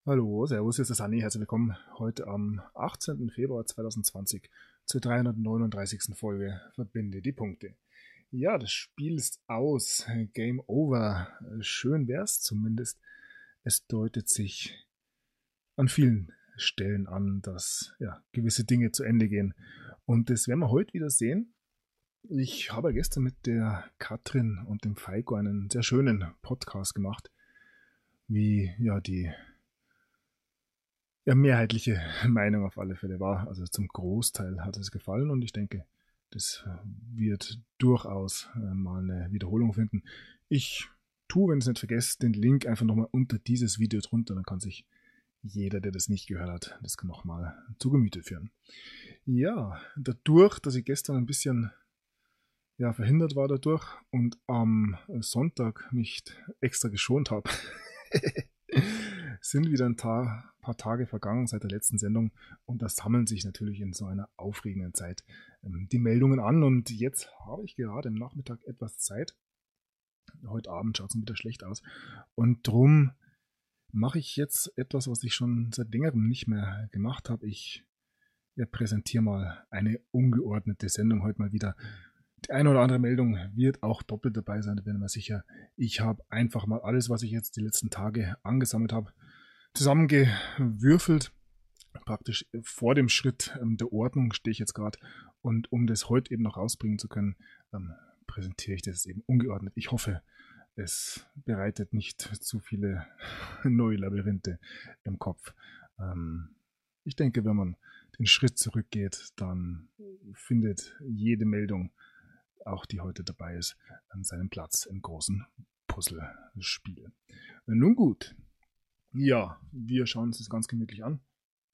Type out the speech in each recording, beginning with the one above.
Hallo, servus, hier ist der Sani. Herzlich willkommen heute am 18. Februar 2020 zur 339. Folge Verbinde die Punkte. Ja, das Spiel ist aus. Game over. Schön wär's zumindest. Es deutet sich an vielen Stellen an, dass ja, gewisse Dinge zu Ende gehen. Und das werden wir heute wieder sehen. Ich habe gestern mit der Katrin und dem Feiko einen sehr schönen Podcast gemacht, wie ja die mehrheitliche Meinung auf alle Fälle war. Also zum Großteil hat es gefallen und ich denke, das wird durchaus mal eine Wiederholung finden. Ich tue, wenn ich es nicht vergesse, den Link einfach nochmal unter dieses Video drunter, dann kann sich jeder, der das nicht gehört hat, das nochmal zu Gemüte führen. Ja, dadurch, dass ich gestern ein bisschen verhindert war dadurch und am Sonntag nicht extra geschont habe, sind wieder ein paar Tage vergangen seit der letzten Sendung und das sammeln sich natürlich in so einer aufregenden Zeit die Meldungen an und jetzt habe ich gerade im Nachmittag etwas Zeit. Heute Abend schaut es wieder schlecht aus und drum mache ich jetzt etwas, was ich schon seit längerem nicht mehr gemacht habe. Ich präsentiere mal eine ungeordnete Sendung heute mal wieder. Die eine oder andere Meldung wird auch doppelt dabei sein, da bin ich mir sicher. Ich habe einfach mal alles, was ich jetzt die letzten Tage angesammelt habe, zusammengewürfelt. Praktisch vor dem Schritt der Ordnung stehe ich jetzt gerade. Und um das heute eben noch rausbringen zu können, präsentiere ich das eben ungeordnet. Ich hoffe, es bereitet nicht zu viele neue Labyrinthe im Kopf. Ich denke, wenn man den Schritt zurückgeht, dann findet jede Meldung, auch die heute dabei ist, an seinem Platz im großen Puzzlespiel. Nun gut, ja, wir schauen uns das ganz gemütlich an.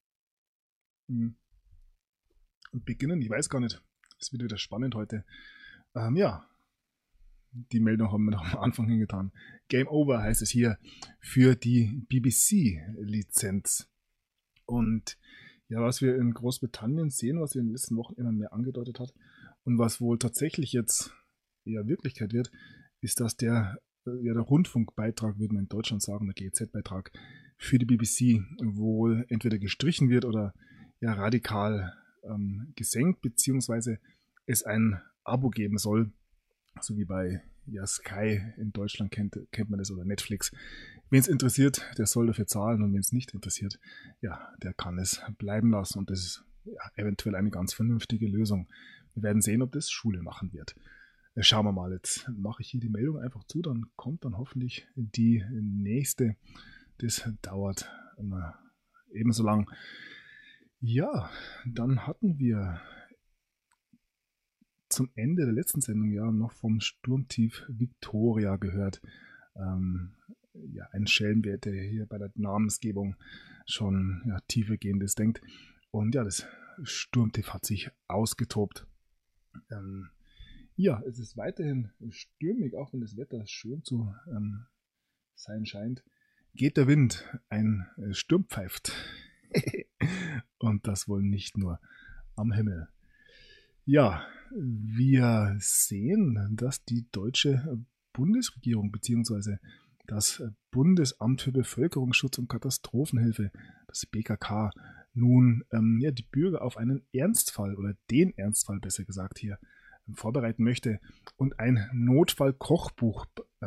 Und beginnen, ich weiß gar nicht, es wird wieder spannend heute. Ja, die Meldung haben wir noch am Anfang hingetan. Game Over heißt es hier für die BBC-Lizenz. Und ja, was wir in Großbritannien sehen, was sich in den letzten Wochen immer mehr angedeutet hat und was wohl tatsächlich jetzt eher Wirklichkeit wird, ist, dass der Rundfunkbeitrag, würde man in Deutschland sagen, der GEZ-Beitrag für die BBC wohl entweder gestrichen wird oder ja radikal gesenkt, beziehungsweise es ein Abo geben soll, so wie bei Sky in Deutschland kennt man das oder Netflix. Wen es interessiert, der soll dafür zahlen und wen es nicht interessiert, ja, der kann es bleiben lassen und das ist eventuell eine ganz vernünftige Lösung. Wir werden sehen, ob das Schule machen wird. Schauen wir mal, jetzt mache ich hier die Meldung einfach zu, dann kommt dann hoffentlich die nächste. Das dauert immer ebenso lang. Ja, dann hatten wir zum Ende der letzten Sendung ja noch vom Sturmtief Victoria gehört. Ein Schellenwert, der hier bei der Namensgebung schon tiefergehendes denkt. Und ja, das Sturmtief hat sich ausgetobt. Es ist weiterhin stürmig, auch wenn das Wetter schön zu sein scheint. Geht der Wind, ein Sturm pfeift. Und das wohl nicht nur am Himmel. Ja, wir sehen, dass die deutsche Bundesregierung bzw. das Bundesamt für Bevölkerungsschutz und Katastrophenhilfe, das BKK, nun die Bürger auf einen Ernstfall oder den Ernstfall besser gesagt hier vorbereiten möchte und ein Notfallkochbuch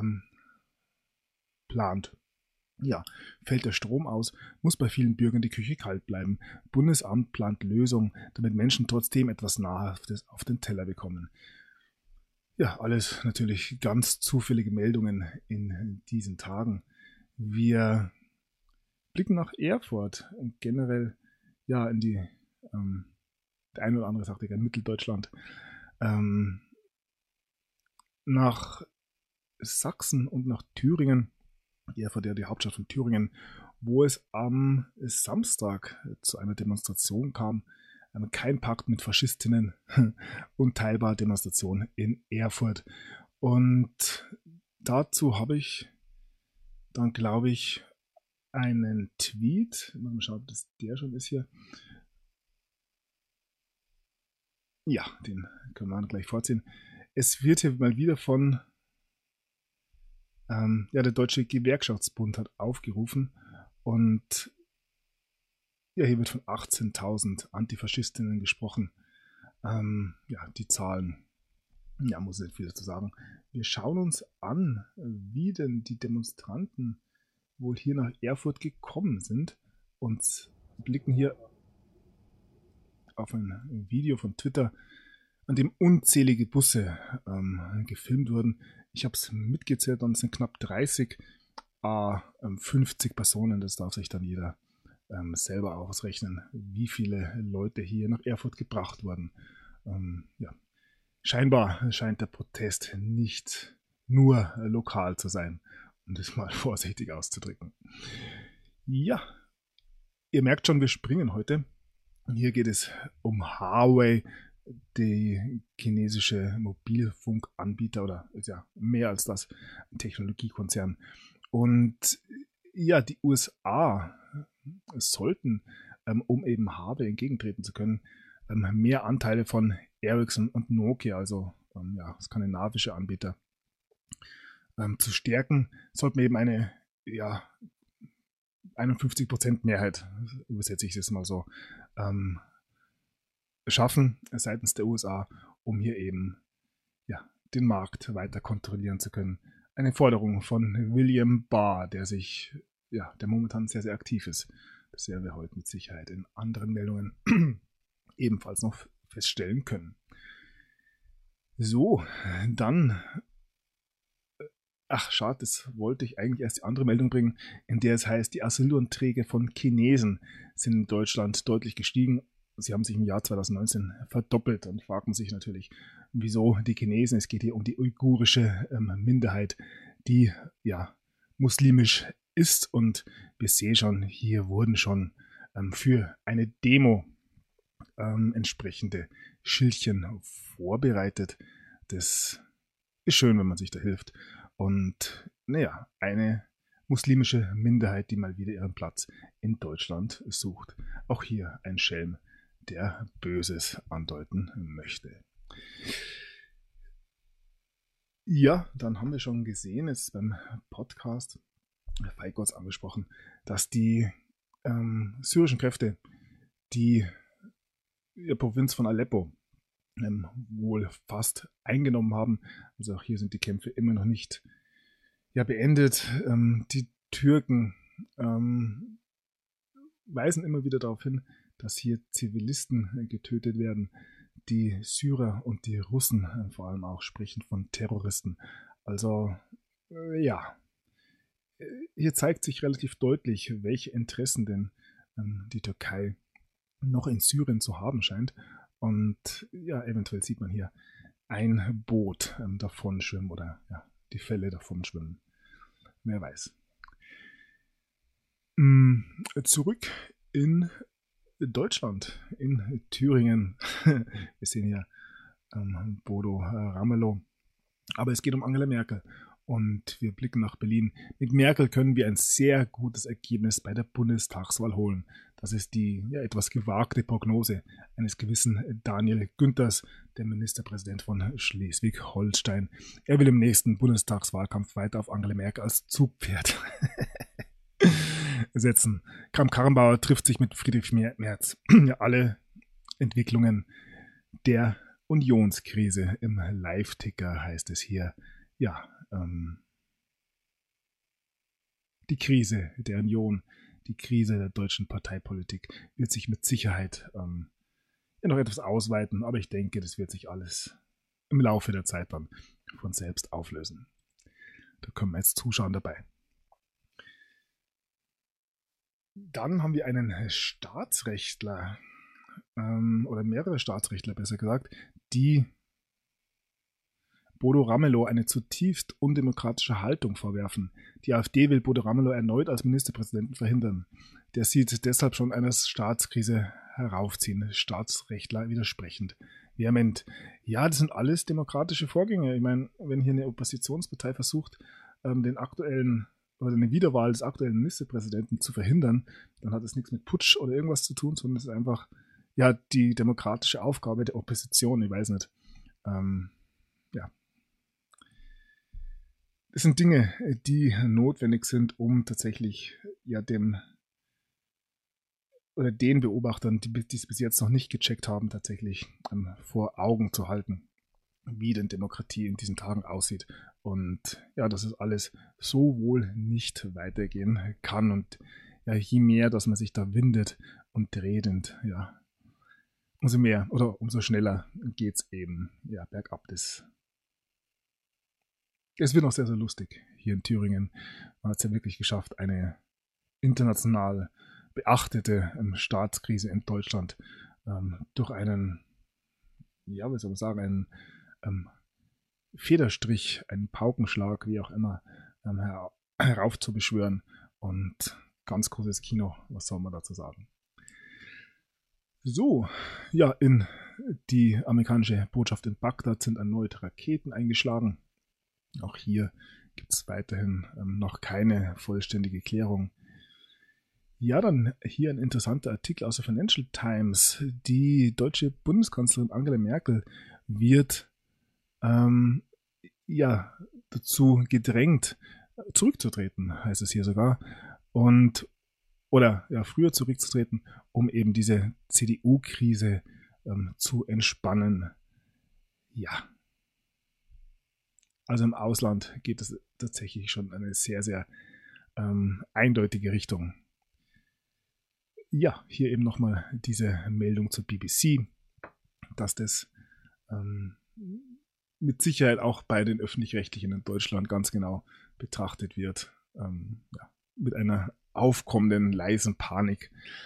plant. Ja, fällt der Strom aus, muss bei vielen Bürgern die Küche kalt bleiben. Bundesamt plant Lösungen, damit Menschen trotzdem etwas Nahrhaftes auf den Teller bekommen. Ja, alles natürlich ganz zufällige Meldungen in diesen Tagen. Wir blicken nach Erfurt und generell in die, der eine oder andere sagte gerne Mitteldeutschland, nach Sachsen und nach Thüringen, Erfurt ja die Hauptstadt von Thüringen, wo es am Samstag zu einer Demonstration kam. Kein Pakt mit Faschistinnen, unteilbar Demonstration in Erfurt. Und dazu habe ich dann, glaube ich, einen Tweet. Mal schauen, ob das der schon ist hier. Ja, den können wir gleich vorziehen. Es wird hier mal wieder von der Deutsche Gewerkschaftsbund hat aufgerufen Und ja, hier wird von 18.000 Antifaschistinnen gesprochen. Ja, die Zahlen, ja, muss ich nicht viel dazu sagen. Wir schauen uns an, wie denn die Demonstranten wohl hier nach Erfurt gekommen sind und blicken hier auf ein Video von Twitter, an dem unzählige Busse gefilmt wurden. Ich habe es mitgezählt und es sind knapp 30, 50 Personen. Das darf sich dann jeder selber ausrechnen, wie viele Leute hier nach Erfurt gebracht wurden. Ja. Scheinbar scheint der Protest nicht nur lokal zu sein, um das mal vorsichtig auszudrücken. Ja, ihr merkt schon, wir springen heute. Hier geht es um Huawei, die chinesische Mobilfunkanbieter, oder ist ja mehr als das, ein Technologiekonzern. Und ja, die USA sollten, um eben Huawei entgegentreten zu können, mehr Anteile von Ericsson und Nokia, also ja, skandinavische Anbieter, zu stärken, sollten wir eben eine 51% Mehrheit, übersetze ich das mal so, schaffen seitens der USA, um hier eben den Markt weiter kontrollieren zu können. Eine Forderung von William Barr, der momentan sehr, sehr aktiv ist. Das werden wir heute mit Sicherheit in anderen Meldungen ebenfalls noch feststellen können. So, dann schade, das wollte ich eigentlich erst die andere Meldung bringen, in der es heißt, die Asylanträge von Chinesen sind in Deutschland deutlich gestiegen. Sie haben sich im Jahr 2019 verdoppelt. Und fragt man sich natürlich, wieso die Chinesen? Es geht hier um die uigurische Minderheit, die muslimisch ist. Und wir sehen schon, hier wurden schon für eine Demo entsprechende Schildchen vorbereitet. Das ist schön, wenn man sich da hilft. Und eine muslimische Minderheit, die mal wieder ihren Platz in Deutschland sucht. Auch hier ein Schelm, der Böses andeuten möchte. Ja, dann haben wir schon gesehen, jetzt beim Podcast, Feigos angesprochen, dass die syrischen Kräfte die Provinz von Aleppo wohl fast eingenommen haben. Also auch hier sind die Kämpfe immer noch nicht beendet. Die Türken weisen immer wieder darauf hin, dass hier Zivilisten getötet werden. Die Syrer und die Russen vor allem auch sprechen von Terroristen. Also hier zeigt sich relativ deutlich, welche Interessen denn die Türkei noch in Syrien zu haben scheint. Und eventuell sieht man hier ein Boot davon schwimmen oder die Fälle davon schwimmen. Wer weiß. Zurück in Deutschland, in Thüringen. Wir sehen hier Bodo Ramelow. Aber es geht um Angela Merkel. Und wir blicken nach Berlin. Mit Merkel können wir ein sehr gutes Ergebnis bei der Bundestagswahl holen. Das ist die etwas gewagte Prognose eines gewissen Daniel Günthers, der Ministerpräsident von Schleswig-Holstein. Er will im nächsten Bundestagswahlkampf weiter auf Angela Merkel als Zugpferd setzen. Kramp-Karrenbauer trifft sich mit Friedrich Merz. Alle Entwicklungen der Unionskrise im Live-Ticker heißt es hier. Die Krise der Union, die Krise der deutschen Parteipolitik wird sich mit Sicherheit noch etwas ausweiten, aber ich denke, das wird sich alles im Laufe der Zeit dann von selbst auflösen. Da können wir jetzt zuschauen dabei. Dann haben wir einen Staatsrechtler, oder mehrere Staatsrechtler besser gesagt, die Bodo Ramelow eine zutiefst undemokratische Haltung vorwerfen. Die AfD will Bodo Ramelow erneut als Ministerpräsidenten verhindern. Der sieht deshalb schon eine Staatskrise heraufziehen. Staatsrechtler widersprechend. Vehement. Ja, das sind alles demokratische Vorgänge. Ich meine, wenn hier eine Oppositionspartei versucht, den aktuellen oder eine Wiederwahl des aktuellen Ministerpräsidenten zu verhindern, dann hat es nichts mit Putsch oder irgendwas zu tun, sondern es ist einfach die demokratische Aufgabe der Opposition. Ich weiß nicht. Das sind Dinge, die notwendig sind, um tatsächlich dem oder den Beobachtern, die es bis jetzt noch nicht gecheckt haben, tatsächlich vor Augen zu halten, wie denn Demokratie in diesen Tagen aussieht. Und ja, dass es alles so wohl nicht weitergehen kann. Und ja, je mehr, dass man sich da windet und dreht, und ja, umso mehr oder umso schneller geht es eben ja, bergab. Es wird noch sehr, sehr lustig hier in Thüringen. Man hat es ja wirklich geschafft, eine international beachtete Staatskrise in Deutschland durch einen, ja, wie soll man sagen, einen Federstrich, einen Paukenschlag, wie auch immer, heraufzubeschwören. Und ganz großes Kino, was soll man dazu sagen? So, ja, in die amerikanische Botschaft in Bagdad sind erneut Raketen eingeschlagen. Auch hier gibt es weiterhin noch keine vollständige Klärung. Ja, dann hier ein interessanter Artikel aus der Financial Times. Die deutsche Bundeskanzlerin Angela Merkel wird ja dazu gedrängt, zurückzutreten, heißt es hier sogar. Oder ja, früher zurückzutreten, um eben diese CDU-Krise zu entspannen. Ja. Also im Ausland geht es tatsächlich schon in eine sehr, sehr eindeutige Richtung. Ja, hier eben nochmal diese Meldung zur BBC, dass das mit Sicherheit auch bei den Öffentlich-Rechtlichen in Deutschland ganz genau betrachtet wird. Ja, mit einer aufkommenden leisen Panik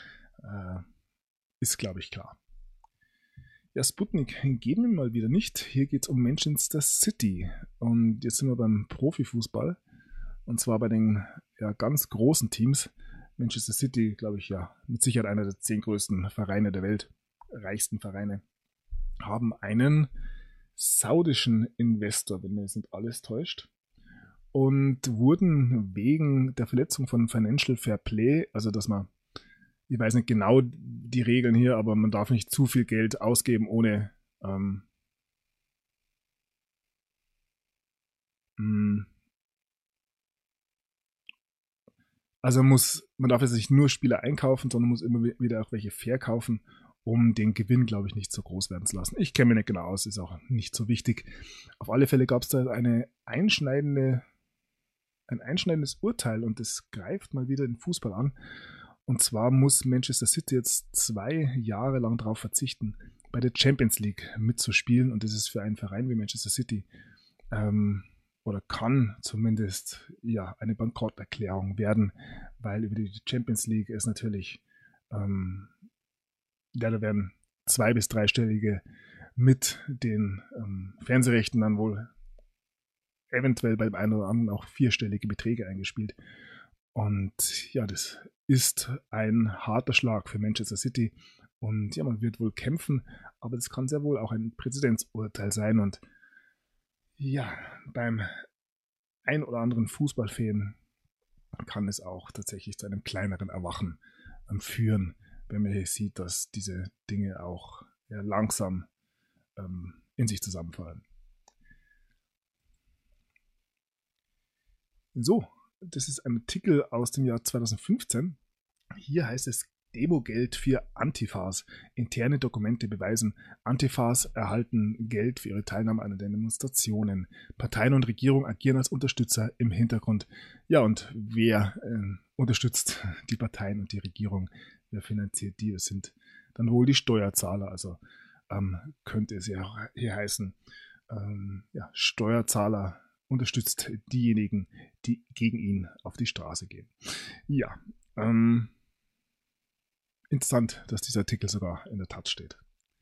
ist, glaube ich, klar. Ja, Sputnik geben wir mal wieder nicht. Hier geht es um Manchester City. Und jetzt sind wir beim Profifußball. Und zwar bei den ja, ganz großen Teams. Manchester City, glaube ich, ja, mit Sicherheit einer der 10 größten Vereine der Welt, reichsten Vereine, haben einen saudischen Investor, wenn mir das nicht alles täuscht, und wurden wegen der Verletzung von Financial Fair Play, also dass man, ich weiß nicht genau die Regeln hier, aber man darf nicht zu viel Geld ausgeben, ohne also man darf jetzt nicht nur Spieler einkaufen, sondern muss immer wieder auch welche verkaufen, um den Gewinn, glaube ich, nicht so groß werden zu lassen. Ich kenne mich nicht genau aus, ist auch nicht so wichtig. Auf alle Fälle gab es da ein einschneidendes Urteil, und das greift mal wieder den Fußball an. Und zwar muss Manchester City jetzt 2 Jahre lang darauf verzichten, bei der Champions League mitzuspielen. Und das ist für einen Verein wie Manchester City oder kann zumindest ja eine Bankrotterklärung werden, weil über die Champions League ist natürlich, ja, da werden 2- bis 3-stellige mit den Fernsehrechten dann wohl eventuell beim einen oder anderen auch 4-stellige Beträge eingespielt. Und ja, das ist ein harter Schlag für Manchester City. Und ja, man wird wohl kämpfen, aber das kann sehr wohl auch ein Präzedenzurteil sein. Und ja, beim ein oder anderen Fußballfan kann es auch tatsächlich zu einem kleineren Erwachen führen, wenn man hier sieht, dass diese Dinge auch ja, langsam in sich zusammenfallen. So, das ist ein Artikel aus dem Jahr 2015. Hier heißt es: Demogeld für Antifas. Interne Dokumente beweisen, Antifas erhalten Geld für ihre Teilnahme an den Demonstrationen. Parteien und Regierung agieren als Unterstützer im Hintergrund. Ja, und wer unterstützt die Parteien und die Regierung? Wer finanziert die? Das sind dann wohl die Steuerzahler. Also könnte es ja hier heißen, ja, Steuerzahler unterstützt diejenigen, die gegen ihn auf die Straße gehen. Ja, interessant, dass dieser Artikel sogar in der Taz steht.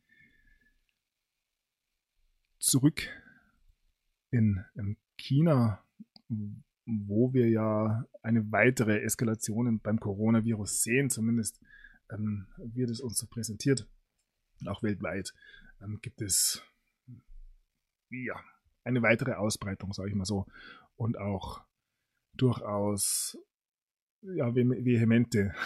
Zurück in China, wo wir ja eine weitere Eskalation beim Coronavirus sehen, zumindest wird es uns so präsentiert. Auch weltweit gibt es ja eine weitere Ausbreitung, sage ich mal so, und auch durchaus ja, vehemente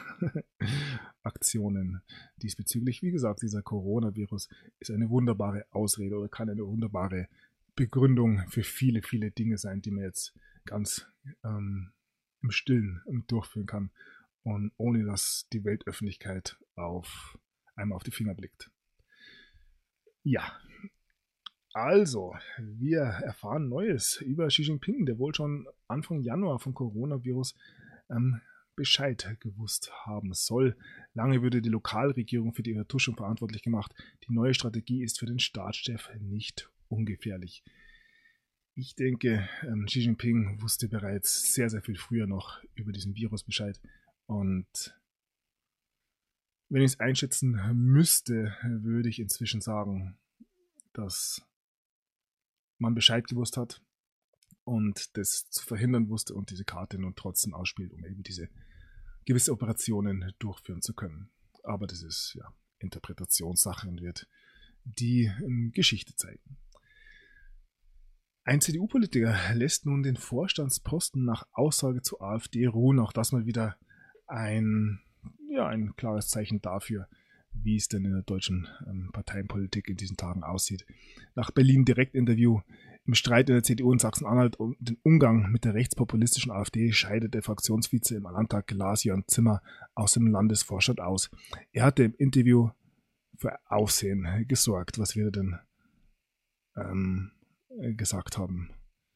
Aktionen diesbezüglich. Wie gesagt, dieser Coronavirus ist eine wunderbare Ausrede oder kann eine wunderbare Begründung für viele, viele Dinge sein, die man jetzt ganz im Stillen durchführen kann. und ohne dass die Weltöffentlichkeit einmal auf die Finger blickt. Ja, also, wir erfahren Neues über Xi Jinping, der wohl schon Anfang Januar vom Coronavirus Bescheid gewusst haben soll. Lange wurde die Lokalregierung für die Vertuschung verantwortlich gemacht. Die neue Strategie ist für den Staatschef nicht ungefährlich. Ich denke, Xi Jinping wusste bereits sehr, sehr viel früher noch über diesen Virus Bescheid. Und wenn ich es einschätzen müsste, würde ich inzwischen sagen, dass man Bescheid gewusst hat und das zu verhindern wusste und diese Karte nun trotzdem ausspielt, um eben diese gewisse Operationen durchführen zu können. Aber das ist ja Interpretationssache und wird die Geschichte zeigen. Ein CDU-Politiker lässt nun den Vorstandsposten nach Aussage zur AfD ruhen. Auch das mal wieder ein klares Zeichen dafür, wie es denn in der deutschen Parteienpolitik in diesen Tagen aussieht. Nach Berlin Direktinterview: Im Streit in der CDU in Sachsen-Anhalt um den Umgang mit der rechtspopulistischen AfD scheidet der Fraktionsvize im Landtag Lars-Jörn Zimmer aus dem Landesvorstand aus. Er hatte im Interview für Aufsehen gesorgt. Was wir denn gesagt haben?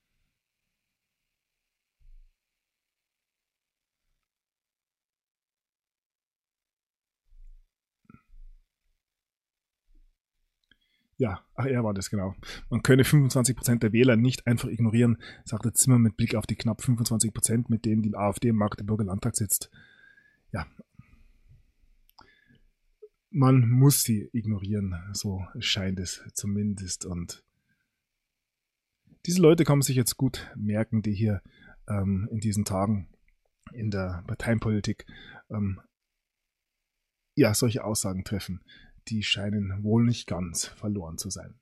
Ja, er war das, genau. Man könne 25% der Wähler nicht einfach ignorieren, sagte Zimmer mit Blick auf die knapp 25%, mit denen die AfD im Magdeburger Landtag sitzt. Ja, man muss sie ignorieren, so scheint es zumindest. Und diese Leute kann man sich jetzt gut merken, die hier in diesen Tagen in der Parteienpolitik solche Aussagen treffen. Die scheinen wohl nicht ganz verloren zu sein.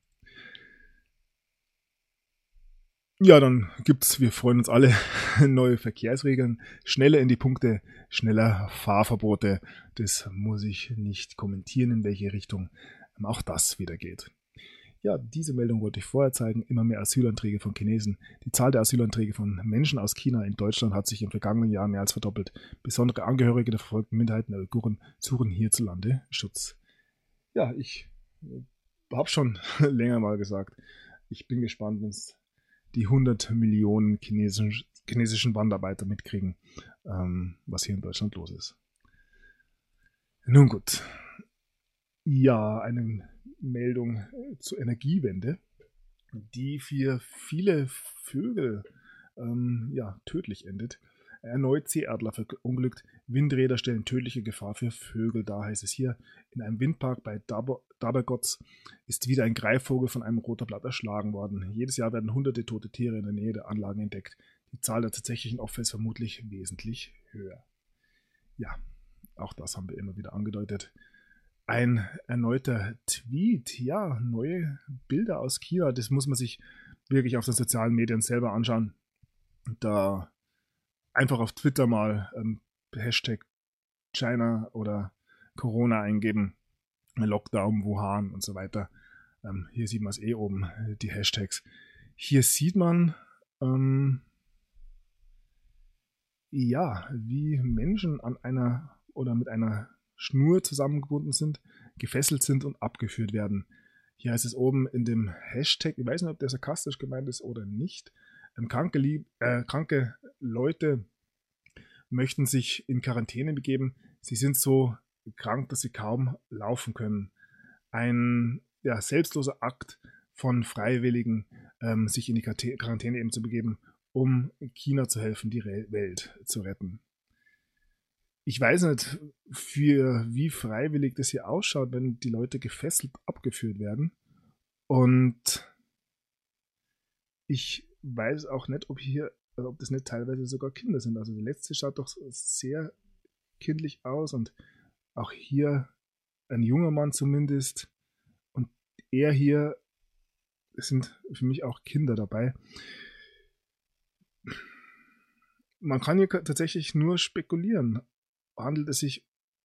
Ja, dann gibt's, wir freuen uns alle, neue Verkehrsregeln, schneller in die Punkte, schneller Fahrverbote. Das muss ich nicht kommentieren, in welche Richtung auch das wieder geht. Ja, diese Meldung wollte ich vorher zeigen. Immer mehr Asylanträge von Chinesen. Die Zahl der Asylanträge von Menschen aus China in Deutschland hat sich im vergangenen Jahr mehr als verdoppelt. Besondere Angehörige der verfolgten Minderheiten der Uiguren suchen hierzulande Schutz. Ja, ich habe schon länger mal gesagt, ich bin gespannt, wenn es die 100 Millionen chinesischen Wanderarbeiter mitkriegen, was hier in Deutschland los ist. Nun gut. Ja, eine Meldung zur Energiewende, die für viele Vögel tödlich endet. Erneut Seeadler verunglückt. Windräder stellen tödliche Gefahr für Vögel dar, heißt es hier. In einem Windpark bei Dabergotz ist wieder ein Greifvogel von einem Rotorblatt erschlagen worden. Jedes Jahr werden hunderte tote Tiere in der Nähe der Anlagen entdeckt. Die Zahl der tatsächlichen Opfer ist vermutlich wesentlich höher. Ja, auch das haben wir immer wieder angedeutet. Ein erneuter Tweet, ja, neue Bilder aus China, das muss man sich wirklich auf den sozialen Medien selber anschauen. Da einfach auf Twitter mal Hashtag China oder Corona eingeben, Lockdown, Wuhan und so weiter. Hier sieht man es oben, die Hashtags. Hier sieht man, wie Menschen an einer oder mit einer Schnur zusammengebunden sind, gefesselt sind und abgeführt werden. Hier heißt es oben in dem Hashtag, ich weiß nicht, ob der sarkastisch gemeint ist oder nicht, kranke Leute möchten sich in Quarantäne begeben. Sie sind so krank, dass sie kaum laufen können. Ein selbstloser Akt von Freiwilligen, sich in die Quarantäne eben zu begeben, um China zu helfen, die Welt zu retten. Ich weiß nicht, für wie freiwillig das hier ausschaut, wenn die Leute gefesselt abgeführt werden. Und ich weiß auch nicht, ob das nicht teilweise sogar Kinder sind. Also der letzte schaut doch sehr kindlich aus und auch hier ein junger Mann zumindest. Und er hier, es sind für mich auch Kinder dabei. Man kann hier tatsächlich nur spekulieren. Handelt es sich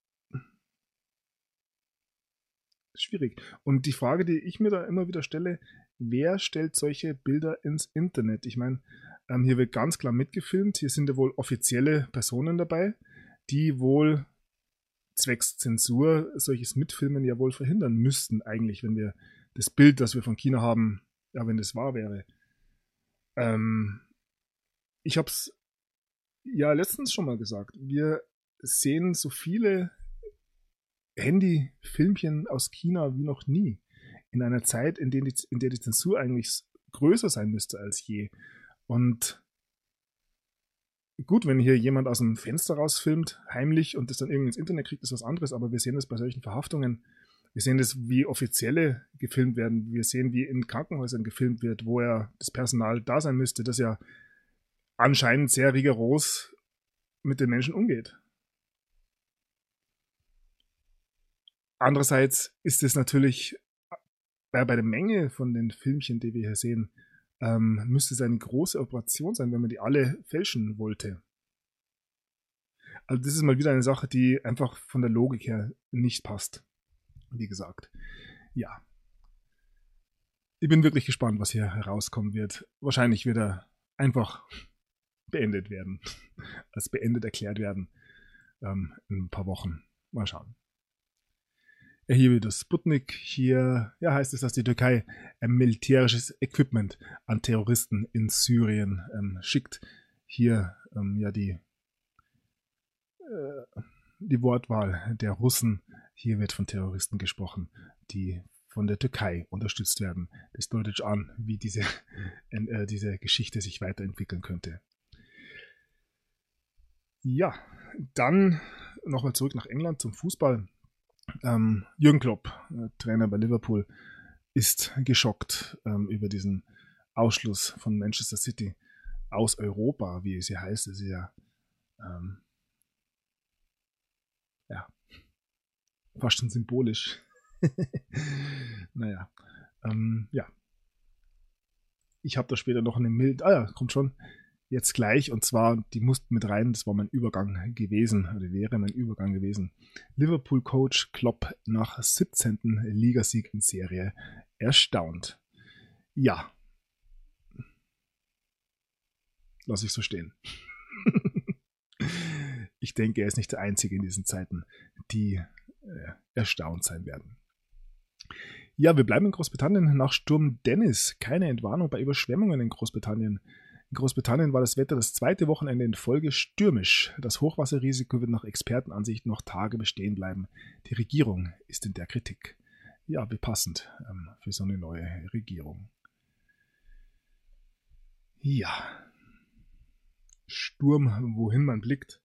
schwierig. Und die Frage, die ich mir da immer wieder stelle, wer stellt solche Bilder ins Internet? Ich meine, hier wird ganz klar mitgefilmt, hier sind ja wohl offizielle Personen dabei, die wohl zwecks Zensur solches Mitfilmen ja wohl verhindern müssten eigentlich, wenn wir das Bild, das wir von China haben, ja, wenn das wahr wäre. Ich habe es ja letztens schon mal gesagt. Wir sehen so viele Handy-Filmchen aus China wie noch nie. In einer Zeit, in der die Zensur eigentlich größer sein müsste als je. Und gut, wenn hier jemand aus dem Fenster rausfilmt, heimlich, und das dann irgendwie ins Internet kriegt, ist was anderes, aber wir sehen das bei solchen Verhaftungen. Wir sehen das, wie Offizielle gefilmt werden. Wir sehen, wie in Krankenhäusern gefilmt wird, wo ja das Personal da sein müsste, das ja anscheinend sehr rigoros mit den Menschen umgeht. Andererseits ist es natürlich bei der Menge von den Filmchen, die wir hier sehen, müsste es eine große Operation sein, wenn man die alle fälschen wollte. Also das ist mal wieder eine Sache, die einfach von der Logik her nicht passt. Wie gesagt, ja. Ich bin wirklich gespannt, was hier herauskommen wird. Wahrscheinlich wird er einfach beendet werden. Als beendet erklärt werden. In ein paar Wochen. Mal schauen. Ja, hier wieder Sputnik. Hier heißt es, dass die Türkei militärisches Equipment an Terroristen in Syrien schickt. Hier die Wortwahl der Russen. Hier wird von Terroristen gesprochen, die von der Türkei unterstützt werden. Das deutet an, wie diese Geschichte sich weiterentwickeln könnte. Ja, dann nochmal zurück nach England zum Fußball. Jürgen Klopp, Trainer bei Liverpool, ist geschockt über diesen Ausschluss von Manchester City aus Europa, wie es hier heißt. Es ist ja fast schon symbolisch. Naja, ja. Ich habe da später noch eine kommt schon, jetzt gleich, und zwar, die mussten mit rein, das war mein Übergang gewesen, oder wäre mein Übergang gewesen. Liverpool-Coach Klopp nach 17. Ligasieg in Serie erstaunt. Ja. Lass ich so stehen. Ich denke, er ist nicht der Einzige in diesen Zeiten, die erstaunt sein werden. Ja, wir bleiben in Großbritannien. Nach Sturm Dennis keine Entwarnung bei Überschwemmungen in Großbritannien. In Großbritannien war das Wetter das zweite Wochenende in Folge stürmisch. Das Hochwasserrisiko wird nach Expertenansicht noch Tage bestehen bleiben. Die Regierung ist in der Kritik. Ja, wie passend für so eine neue Regierung. Ja. Sturm, wohin man blickt.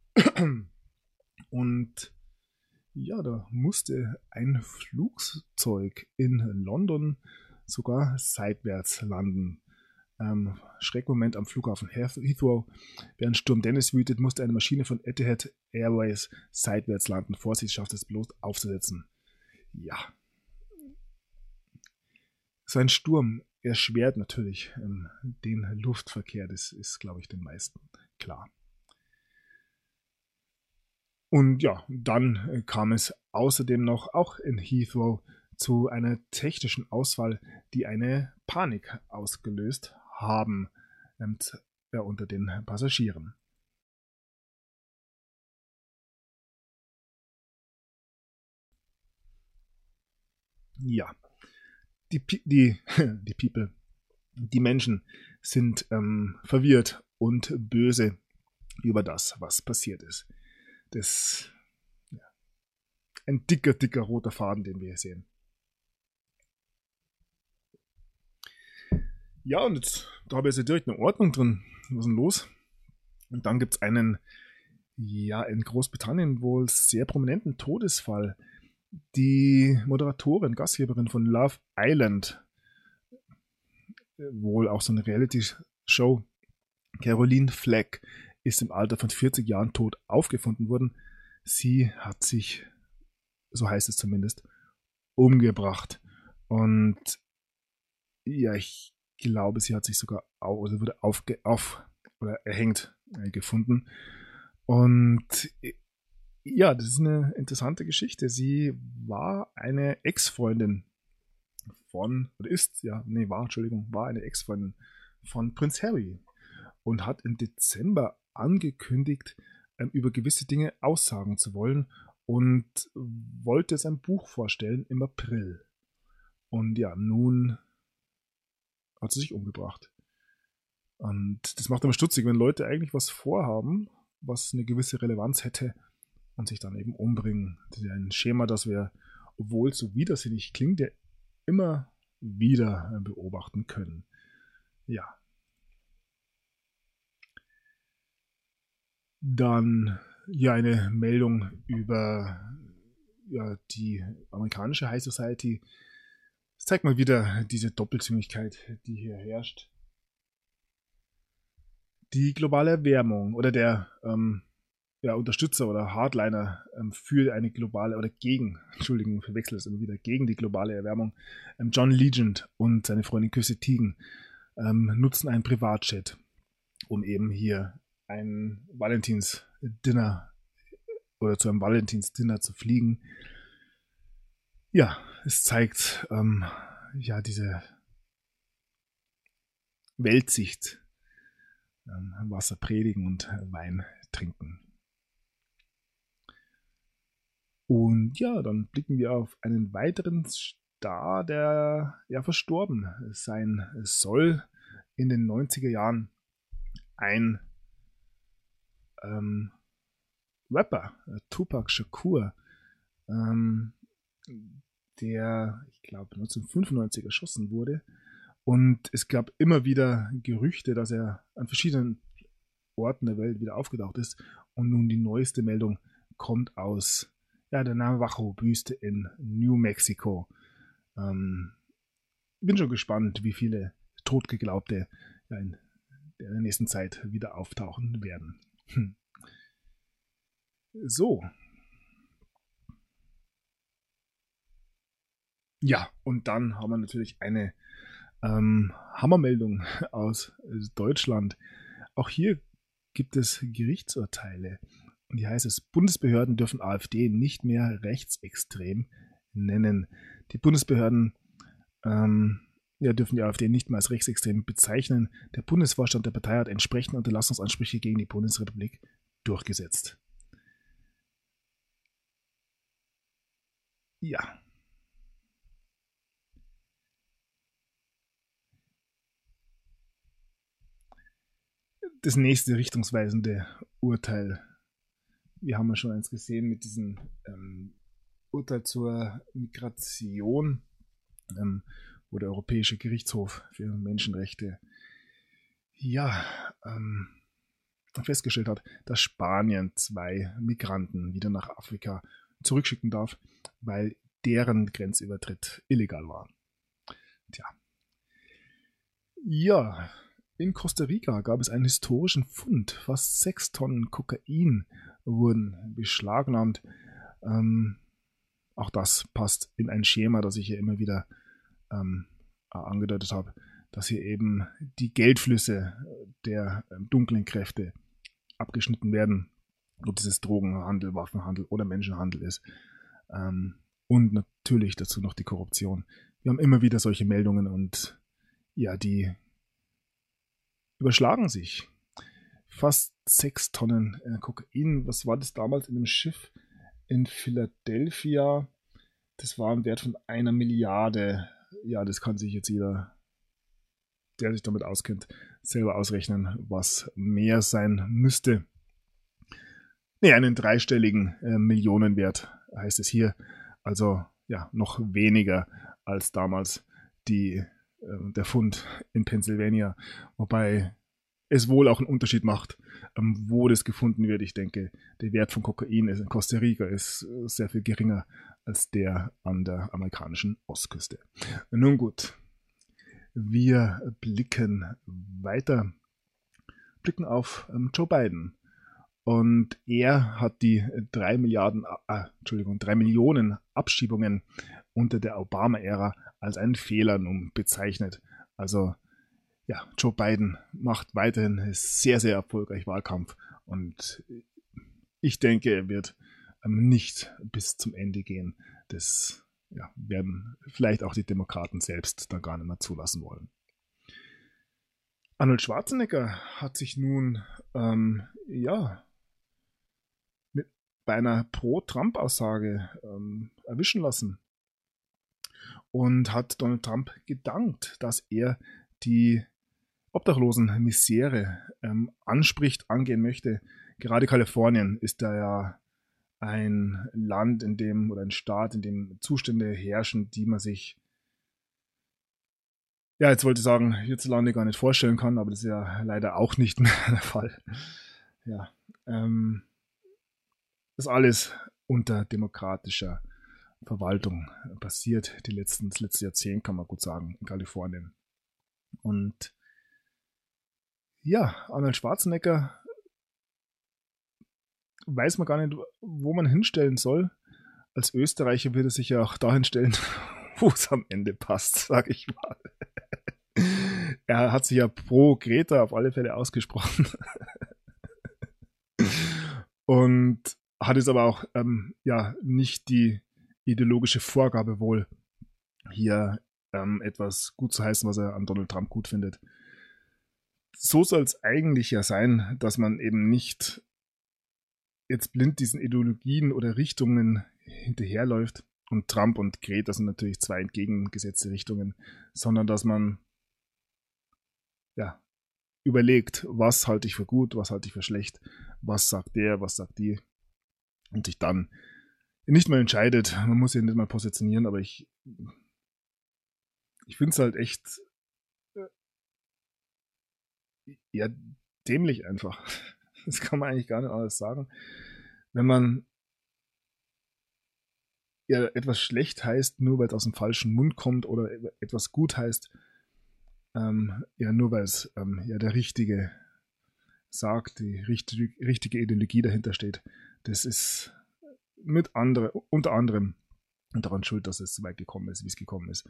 Und ja, da musste ein Flugzeug in London sogar seitwärts landen. Schreckmoment am Flughafen Heathrow. Während Sturm Dennis wütet, musste eine Maschine von Etihad Airways seitwärts landen. Vorsicht, schafft es bloß aufzusetzen. Ja. So ein Sturm erschwert natürlich den Luftverkehr. Das ist, glaube ich, den meisten klar. Und ja, dann kam es außerdem noch auch in Heathrow zu einer technischen Ausfall, die eine Panik ausgelöst haben unter den Passagieren. Ja, die People, die Menschen sind verwirrt und böse über das, was passiert ist. Das ein dicker roter Faden, den wir hier sehen. Ja, und jetzt, da habe ich jetzt direkt eine Ordnung drin. Was ist denn los? Und dann gibt es einen, ja, in Großbritannien wohl sehr prominenten Todesfall. Die Moderatorin, Gastgeberin von Love Island, wohl auch so eine Reality-Show, Caroline Fleck, ist im Alter von 40 Jahren tot aufgefunden worden. Sie hat sich, so heißt es zumindest, umgebracht. Und ja, ich glaube, sie hat sich sogar wurde oder erhängt gefunden. Und ja, das ist eine interessante Geschichte. Sie war eine Ex-Freundin war eine Ex-Freundin von Prinz Harry und hat im Dezember angekündigt, über gewisse Dinge aussagen zu wollen und wollte sein Buch vorstellen im April. Und ja, nun hat sie sich umgebracht. Und das macht immer stutzig, wenn Leute eigentlich was vorhaben, was eine gewisse Relevanz hätte und sich dann eben umbringen. Das ist ja ein Schema, das wir, obwohl es so widersinnig klingt, ja immer wieder beobachten können. Ja. Dann ja eine Meldung über die amerikanische High Society. Das zeigt mal wieder diese Doppelzüngigkeit, die hier herrscht. Die globale Erwärmung oder der Unterstützer oder Hardliner für eine globale oder gegen, Entschuldigung, verwechsel es immer wieder, gegen die globale Erwärmung, John Legend und seine Freundin Chrissy Teigen nutzen einen Privatjet, um eben hier ein Valentinsdinner oder zu einem Valentinsdinner zu fliegen. Ja, es zeigt diese Weltsicht, Wasser predigen und Wein trinken. Und ja, dann blicken wir auf einen weiteren Star, der ja verstorben sein soll. In den 90er Jahren ein Rapper, Tupac Shakur, der, ich glaube, 1995 erschossen wurde. Und es gab immer wieder Gerüchte, dass er an verschiedenen Orten der Welt wieder aufgetaucht ist. Und nun die neueste Meldung kommt aus der Navajo-Wüste in New Mexico. Bin schon gespannt, wie viele Totgeglaubte in der nächsten Zeit wieder auftauchen werden. So. Ja, und dann haben wir natürlich eine Hammermeldung aus Deutschland. Auch hier gibt es Gerichtsurteile. Und hier heißt es, Bundesbehörden dürfen AfD nicht mehr rechtsextrem nennen. Die Bundesbehörden dürfen die AfD nicht mehr als rechtsextrem bezeichnen. Der Bundesvorstand der Partei hat entsprechende Unterlassungsansprüche gegen die Bundesrepublik durchgesetzt. Ja. Das nächste richtungsweisende Urteil. Wir haben ja schon eins gesehen mit diesem Urteil zur Migration, wo der Europäische Gerichtshof für Menschenrechte festgestellt hat, dass Spanien 2 Migranten wieder nach Afrika zurückschicken darf, weil deren Grenzübertritt illegal war. Tja. Ja, in Costa Rica gab es einen historischen Fund. Fast 6 Tonnen Kokain wurden beschlagnahmt. Auch das passt in ein Schema, das ich hier immer wieder angedeutet habe, dass hier eben die Geldflüsse der dunklen Kräfte abgeschnitten werden, ob dieses Drogenhandel, Waffenhandel oder Menschenhandel ist. Und natürlich dazu noch die Korruption. Wir haben immer wieder solche Meldungen und ja, die überschlagen sich. Fast 6 Tonnen Kokain. Was war das damals in dem Schiff in Philadelphia? Das war ein Wert von 1 Milliarde. Ja, das kann sich jetzt jeder, der sich damit auskennt, selber ausrechnen, was mehr sein müsste. Nee, einen 3-stelligen Millionenwert heißt es hier. Also ja, noch weniger als damals der Fund in Pennsylvania. Wobei es wohl auch einen Unterschied macht, wo das gefunden wird. Ich denke, der Wert von Kokain in Costa Rica ist sehr viel geringer als der an der amerikanischen Ostküste. Nun gut, wir blicken weiter, blicken auf Joe Biden. Und er hat die 3 Millionen Abschiebungen unter der Obama-Ära als einen Fehler nun bezeichnet. Also ja, Joe Biden macht weiterhin sehr, sehr erfolgreich Wahlkampf und ich denke, er wird nicht bis zum Ende gehen. Das werden vielleicht auch die Demokraten selbst dann gar nicht mehr zulassen wollen. Arnold Schwarzenegger hat sich nun bei einer Pro-Trump-Aussage erwischen lassen und hat Donald Trump gedankt, dass er die Obdachlosenmisere anspricht, angehen möchte. Gerade Kalifornien ist da ja ein Land, in dem oder ein Staat, in dem Zustände herrschen, die man sich, ja, jetzt wollte ich sagen, hierzulande gar nicht vorstellen kann, aber das ist ja leider auch nicht mehr der Fall. Ja, das alles unter demokratischer Verwaltung passiert, das letzte Jahrzehnt, kann man gut sagen, in Kalifornien. Und ja, Arnold Schwarzenegger weiß man gar nicht, wo man hinstellen soll. Als Österreicher würde er sich ja auch dahin stellen, wo es am Ende passt, sage ich mal. Er hat sich ja pro Greta auf alle Fälle ausgesprochen. Und hat es aber auch ja nicht die ideologische Vorgabe wohl, hier etwas gut zu heißen, was er an Donald Trump gut findet. So soll es eigentlich ja sein, dass man eben nicht jetzt blind diesen Ideologien oder Richtungen hinterherläuft. Und Trump und Greta sind natürlich zwei entgegengesetzte Richtungen, sondern dass man ja überlegt, was halte ich für gut, was halte ich für schlecht, was sagt der, was sagt die, und sich dann nicht mal entscheidet. Man muss sich nicht mal positionieren, aber ich finde es halt echt ja dämlich einfach. Das kann man eigentlich gar nicht anders sagen. Wenn man ja etwas schlecht heißt, nur weil es aus dem falschen Mund kommt, oder etwas gut heißt, ja nur weil es ja der Richtige sagt, die richtige Ideologie dahinter steht. Das ist unter anderem daran schuld, dass es so weit gekommen ist, wie es gekommen ist.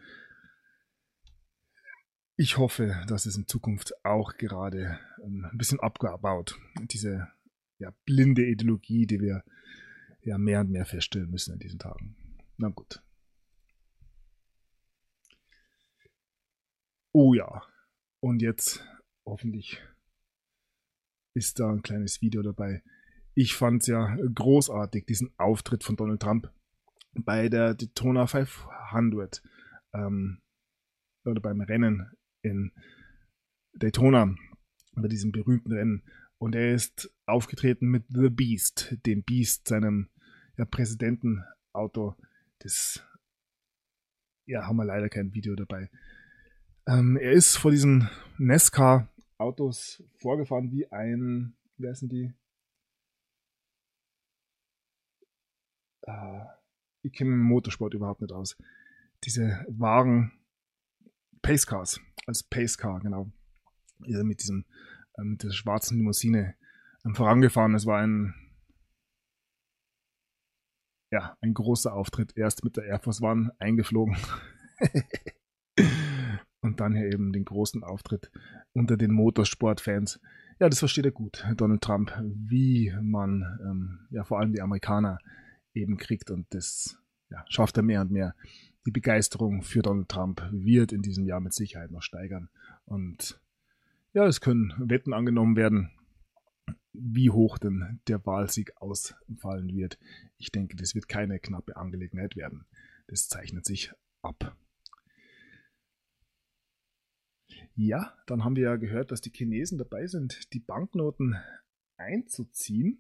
Ich hoffe, dass es in Zukunft auch gerade ein bisschen abgebaut, diese ja, blinde Ideologie, die wir ja mehr und mehr feststellen müssen in diesen Tagen. Na gut. Oh ja, und jetzt hoffentlich ist da ein kleines Video dabei. Ich fand es ja großartig, diesen Auftritt von Donald Trump bei der Daytona 500 oder beim Rennen in Daytona, bei diesem berühmten Rennen. Und er ist aufgetreten mit The Beast, dem Beast, seinem ja, Präsidentenauto. Das ja, haben wir leider kein Video dabei. Er ist vor diesen NASCAR-Autos vorgefahren wie ein, wie heißen die? Ich kenne mich im Motorsport überhaupt nicht aus. Diese Wagen, Pacecars, als Pacecar, genau. Mit dieser schwarzen Limousine vorangefahren. Es war ein großer Auftritt. Erst mit der Air Force One eingeflogen. Und dann hier eben den großen Auftritt unter den Motorsportfans. Ja, das versteht er gut, Donald Trump, wie man vor allem die Amerikaner eben kriegt, und das schafft er mehr und mehr. Die Begeisterung für Donald Trump wird in diesem Jahr mit Sicherheit noch steigern. Und ja, es können Wetten angenommen werden, wie hoch denn der Wahlsieg ausfallen wird. Ich denke, das wird keine knappe Angelegenheit werden. Das zeichnet sich ab. Ja, dann haben wir ja gehört, dass die Chinesen dabei sind, die Banknoten einzuziehen.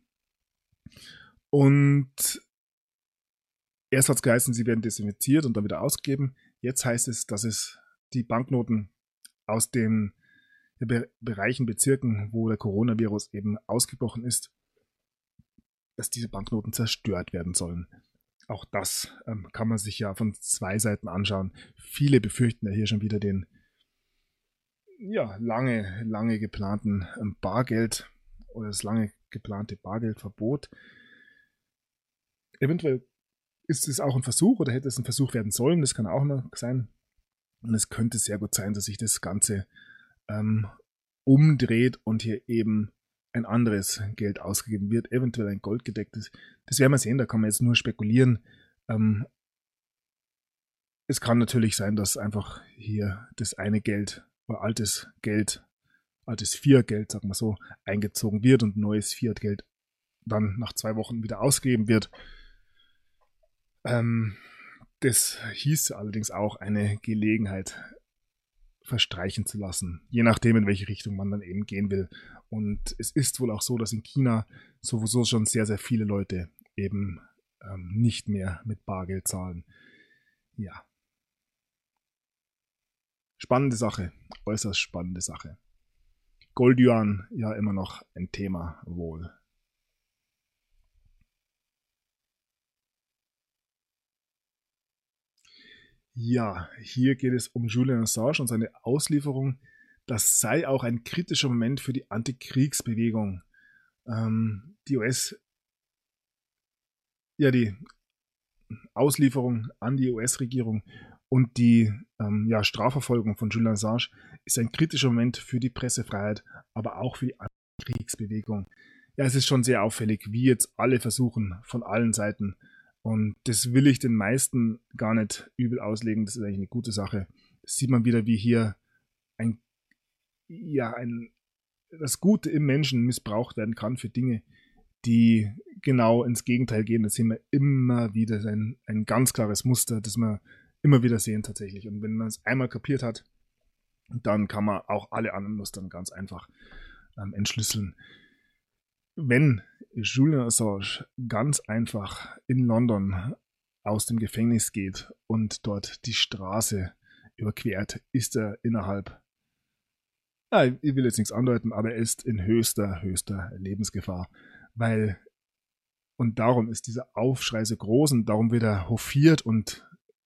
Und erst hat es geheißen, sie werden desinfiziert und dann wieder ausgegeben. Jetzt heißt es, dass es die Banknoten aus den Bereichen, Bezirken, wo der Coronavirus eben ausgebrochen ist, dass diese Banknoten zerstört werden sollen. Auch das kann man sich ja von zwei Seiten anschauen. Viele befürchten ja hier schon wieder den lange geplanten Bargeld oder das lange geplante Bargeldverbot. Eventuell ist es auch ein Versuch oder hätte es ein Versuch werden sollen, das kann auch immer sein. Und es könnte sehr gut sein, dass sich das Ganze umdreht und hier eben ein anderes Geld ausgegeben wird, eventuell ein goldgedecktes. Das werden wir sehen, da kann man jetzt nur spekulieren. Es kann natürlich sein, dass einfach hier das eine Geld oder altes Fiat-Geld, sagen wir so, eingezogen wird und neues Fiat-Geld dann nach 2 Wochen wieder ausgegeben wird. Das hieß allerdings auch, eine Gelegenheit verstreichen zu lassen, je nachdem, in welche Richtung man dann eben gehen will. Und es ist wohl auch so, dass in China sowieso schon sehr, sehr viele Leute eben nicht mehr mit Bargeld zahlen. Ja. Spannende Sache, äußerst spannende Sache. Goldjuan ja immer noch ein Thema wohl. Ja, hier geht es um Julian Assange und seine Auslieferung. Das sei auch ein kritischer Moment für die Antikriegsbewegung. Die Auslieferung an die US-Regierung und die Strafverfolgung von Julian Assange ist ein kritischer Moment für die Pressefreiheit, aber auch für die Antikriegsbewegung. Ja, es ist schon sehr auffällig, wie jetzt alle versuchen, von allen Seiten. Und das will ich den meisten gar nicht übel auslegen. Das ist eigentlich eine gute Sache. Das sieht man wieder, wie hier das Gute im Menschen missbraucht werden kann für Dinge, die genau ins Gegenteil gehen. Das sehen wir immer wieder, ein ganz klares Muster, das wir immer wieder sehen tatsächlich. Und wenn man es einmal kapiert hat, dann kann man auch alle anderen Mustern ganz einfach entschlüsseln. Wenn Julian Assange ganz einfach in London aus dem Gefängnis geht und dort die Straße überquert, ist er innerhalb, ich will jetzt nichts andeuten, aber er ist in höchster Lebensgefahr, und darum ist dieser Aufschrei so groß und darum wird er hofiert und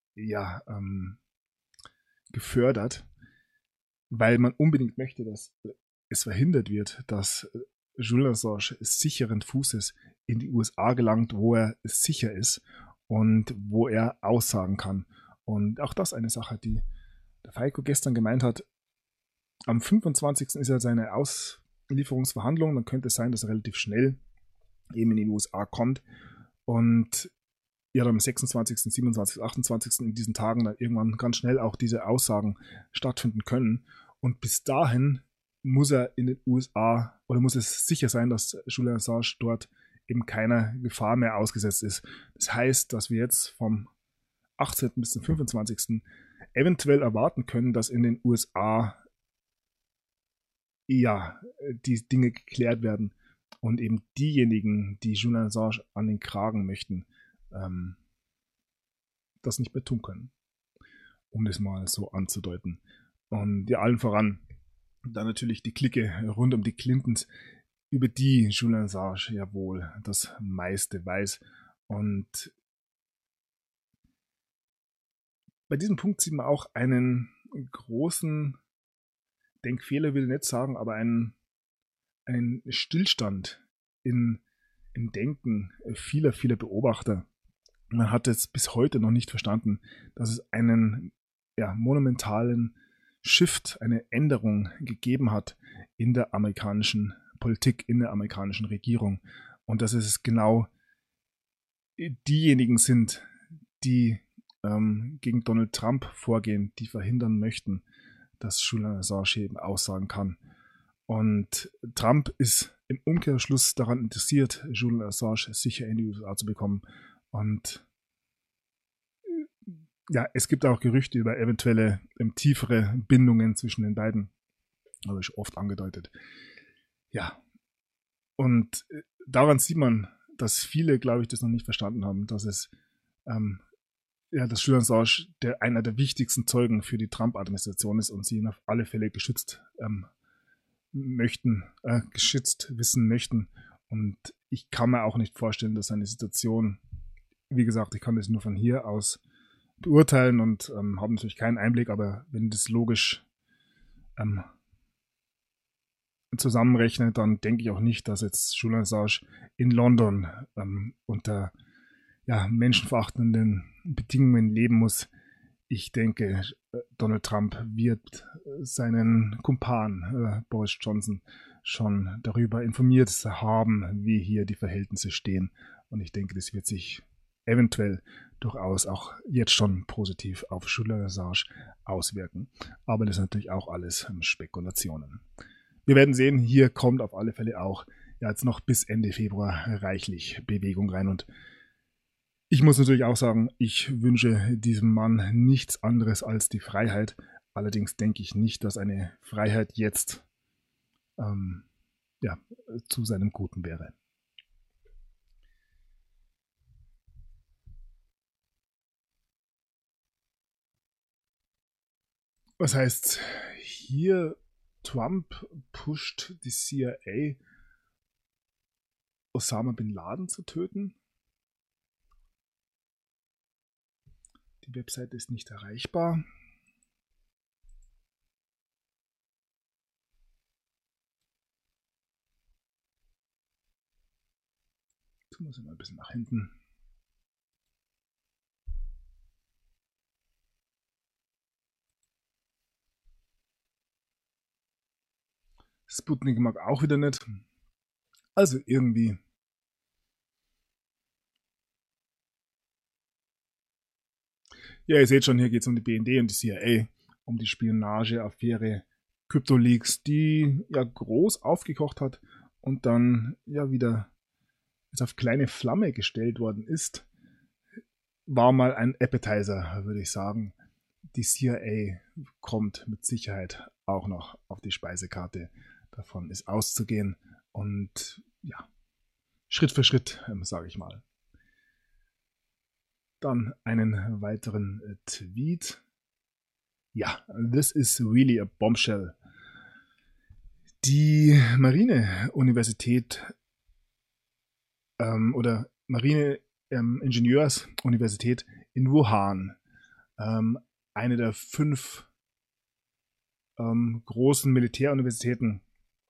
gefördert, weil man unbedingt möchte, dass es verhindert wird, dass Julian Assange sicheren Fußes in die USA gelangt, wo er sicher ist und wo er aussagen kann. Und auch das eine Sache, die der Falco gestern gemeint hat. Am 25. ist ja seine Auslieferungsverhandlung. Dann könnte es sein, dass er relativ schnell eben in die USA kommt. Und ja, dann am 26., 27., 28. in diesen Tagen dann irgendwann ganz schnell auch diese Aussagen stattfinden können. Und bis dahin muss er in den USA oder muss es sicher sein, dass Julian Assange dort eben keiner Gefahr mehr ausgesetzt ist. Das heißt, dass wir jetzt vom 18. bis zum 25. eventuell erwarten können, dass in den USA die Dinge geklärt werden und eben diejenigen, die Julian Assange an den Kragen möchten, das nicht mehr tun können. Um das mal so anzudeuten. Und ja, allen voran dann natürlich die Clique rund um die Clintons, über die Julian Assange ja wohl das meiste weiß. Und bei diesem Punkt sieht man auch einen großen Denkfehler, will ich nicht sagen, aber einen Stillstand im Denken vieler Beobachter. Man hat es bis heute noch nicht verstanden, dass es einen monumentalen Shift, eine Änderung gegeben hat in der amerikanischen Politik, in der amerikanischen Regierung. Und dass es genau diejenigen sind, die gegen Donald Trump vorgehen, die verhindern möchten, dass Julian Assange eben aussagen kann. Und Trump ist im Umkehrschluss daran interessiert, Julian Assange sicher in die USA zu bekommen. Und ja, es gibt auch Gerüchte über eventuelle tiefere Bindungen zwischen den beiden. Habe ich oft angedeutet. Ja. Und daran sieht man, dass viele, glaube ich, das noch nicht verstanden haben, dass es dass Julian Assange einer der wichtigsten Zeugen für die Trump-Administration ist und sie ihn auf alle Fälle geschützt wissen möchten. Und ich kann mir auch nicht vorstellen, dass seine Situation, wie gesagt, ich kann das nur von hier aus beurteilen und habe natürlich keinen Einblick, aber wenn das logisch zusammenrechnet, dann denke ich auch nicht, dass jetzt Julian Assange in London unter menschenverachtenden Bedingungen leben muss. Ich denke, Donald Trump wird seinen Kumpan Boris Johnson schon darüber informiert haben, wie hier die Verhältnisse stehen. Und ich denke, das wird sich eventuell durchaus auch jetzt schon positiv auf Julian Assange auswirken. Aber das ist natürlich auch alles Spekulationen. Wir werden sehen, hier kommt auf alle Fälle auch ja jetzt noch bis Ende Februar reichlich Bewegung rein. Und ich muss natürlich auch sagen, ich wünsche diesem Mann nichts anderes als die Freiheit. Allerdings denke ich nicht, dass eine Freiheit jetzt ja, zu seinem Guten wäre. Was heißt hier, Trump pusht die CIA, Osama Bin Laden zu töten? Die Webseite ist nicht erreichbar. Jetzt muss ich mal ein bisschen nach hinten. Sputnik mag auch wieder nicht. Also irgendwie. Ja, ihr seht schon, hier geht es um die BND und die CIA, um die Spionageaffäre CryptoLeaks, die ja groß aufgekocht hat und dann ja wieder jetzt auf kleine Flamme gestellt worden ist. War mal ein Appetizer, würde ich sagen. Die CIA kommt mit Sicherheit auch noch auf die Speisekarte. Davon ist auszugehen. Und ja, Schritt für Schritt, sage ich mal. Dann einen weiteren Tweet. Ja, this is really a bombshell. Die Marine-Universität oder Marine-Ingenieursuniversität in Wuhan, eine der 5 großen Militäruniversitäten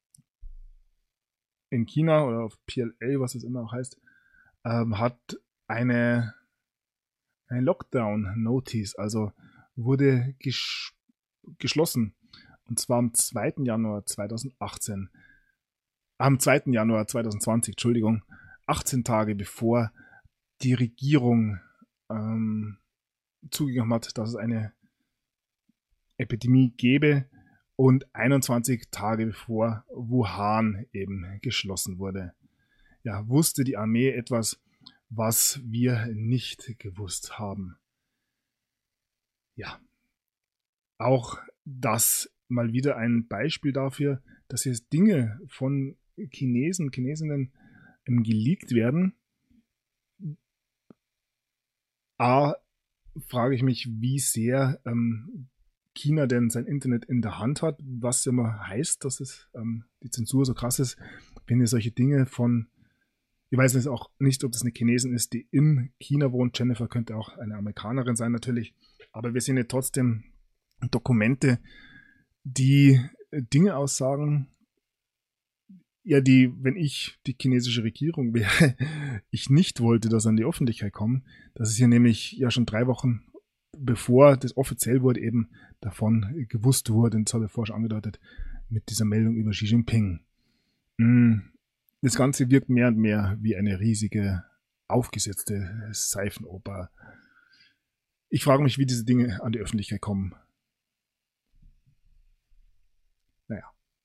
in China oder auf PLA, was es immer auch heißt, hat eine Lockdown-Notice, also wurde geschlossen. Und zwar am 2. Januar 2018. Am 2. Januar 2020, Entschuldigung, 18 Tage bevor die Regierung zugegeben hat, dass es eine Epidemie gäbe und 21 Tage bevor Wuhan eben geschlossen wurde. Ja, wusste die Armee etwas, was wir nicht gewusst haben. Ja, auch das mal wieder ein Beispiel dafür, dass jetzt Dinge von Chinesinnen geleakt werden. A, frage ich mich, wie sehr China denn sein Internet in der Hand hat, was immer heißt, dass es die Zensur so krass ist, wenn ihr solche Dinge von, ich weiß jetzt auch nicht, ob das eine Chinesin ist, die in China wohnt. Jennifer könnte auch eine Amerikanerin sein natürlich, aber wir sehen ja trotzdem Dokumente, die Dinge aussagen, ja, die, wenn ich die chinesische Regierung wäre, ich nicht wollte, dass an die Öffentlichkeit kommen. Das ist hier nämlich ja schon 3 Wochen bevor das offiziell wurde, eben davon gewusst wurde, und das habe ich vorher schon angedeutet, mit dieser Meldung über Xi Jinping. Das Ganze wirkt mehr und mehr wie eine riesige, aufgesetzte Seifenoper. Ich frage mich, wie diese Dinge an die Öffentlichkeit kommen. Naja.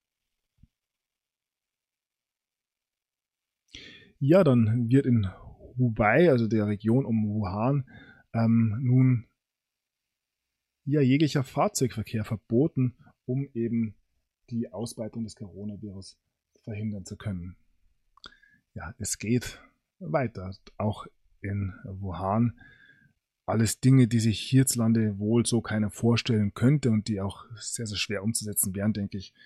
Ja, dann wird in Hubei, also der Region um Wuhan, nun ja jeglicher Fahrzeugverkehr verboten, um eben die Ausbreitung des Coronavirus verhindern zu können. Ja, es geht weiter, auch in Wuhan. Alles Dinge, die sich hierzulande wohl so keiner vorstellen könnte und die auch sehr, sehr schwer umzusetzen wären, denke ich.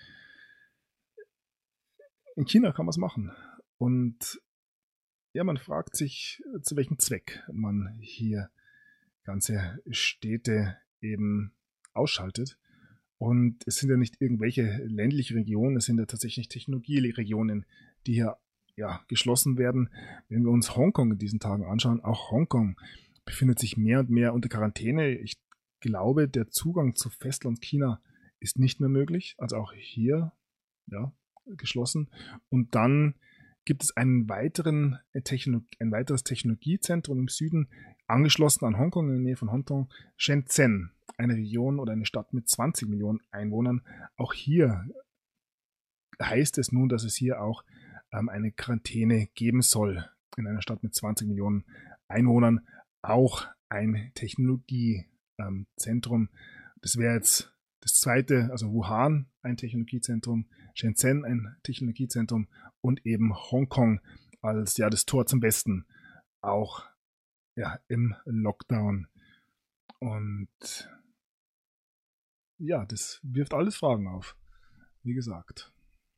In China kann man es machen. Und ja, man fragt sich, zu welchem Zweck man hier ganze Städte eben ausschaltet. Und es sind ja nicht irgendwelche ländliche Regionen, es sind ja tatsächlich Technologieregionen, die hier ja, geschlossen werden. Wenn wir uns Hongkong in diesen Tagen anschauen, auch Hongkong befindet sich mehr und mehr unter Quarantäne. Ich glaube, der Zugang zu Festlandchina ist nicht mehr möglich, also auch hier ja, geschlossen. Und dann gibt es ein weiteres Technologiezentrum im Süden, angeschlossen an Hongkong, in der Nähe von Hongkong, Shenzhen, eine Region oder eine Stadt mit 20 Millionen Einwohnern. Auch hier heißt es nun, dass es hier auch eine Quarantäne geben soll. In einer Stadt mit 20 Millionen Einwohnern auch ein Technologiezentrum. Das wäre jetzt das zweite, also Wuhan ein Technologiezentrum, Shenzhen ein Technologiezentrum und eben Hongkong als ja das Tor zum Westen, auch ja im Lockdown. Und ja, das wirft alles Fragen auf, wie gesagt.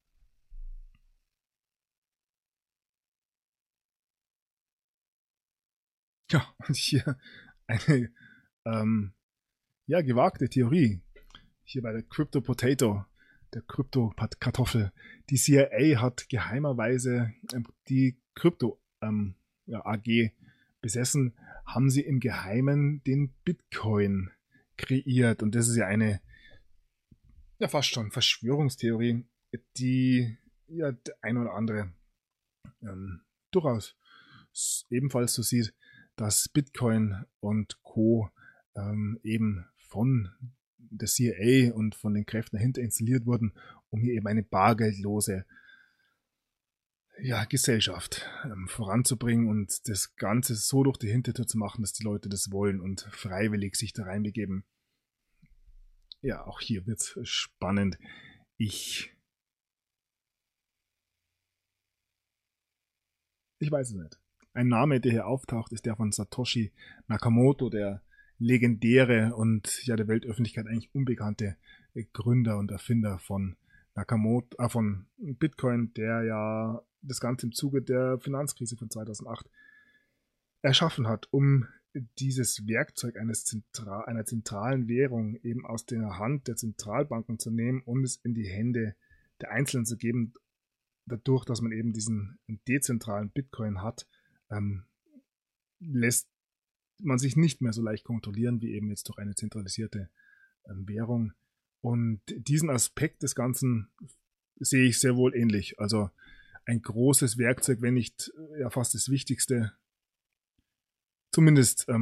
Ja, und hier eine ähm, ja, gewagte Theorie. Hier bei der Crypto Potato, der Krypto-Kartoffel. Die CIA hat geheimerweise die Krypto ja, AG besessen, haben sie im Geheimen den Bitcoin kreiert. Und das ist ja eine ja fast schon Verschwörungstheorie, die ja der ein oder andere durchaus ebenfalls so sieht, dass Bitcoin und Co. Eben von der CIA und von den Kräften dahinter installiert wurden, um hier eben eine bargeldlose ja, Gesellschaft voranzubringen und das Ganze so durch die Hintertür zu machen, dass die Leute das wollen und freiwillig sich da reinbegeben. Ja, auch hier wird es spannend. Ich weiß es nicht. Ein Name, der hier auftaucht, ist der von Satoshi Nakamoto, der legendäre und ja der Weltöffentlichkeit eigentlich unbekannte Gründer und Erfinder von von Bitcoin, der ja das Ganze im Zuge der Finanzkrise von 2008 erschaffen hat, um dieses Werkzeug einer zentralen Währung eben aus der Hand der Zentralbanken zu nehmen und es in die Hände der Einzelnen zu geben, dadurch, dass man eben diesen dezentralen Bitcoin hat, lässt man sich nicht mehr so leicht kontrollieren wie eben jetzt durch eine zentralisierte Währung. Und diesen Aspekt des Ganzen sehe ich sehr wohl ähnlich. Also ein großes Werkzeug, wenn nicht ja fast das Wichtigste, zumindest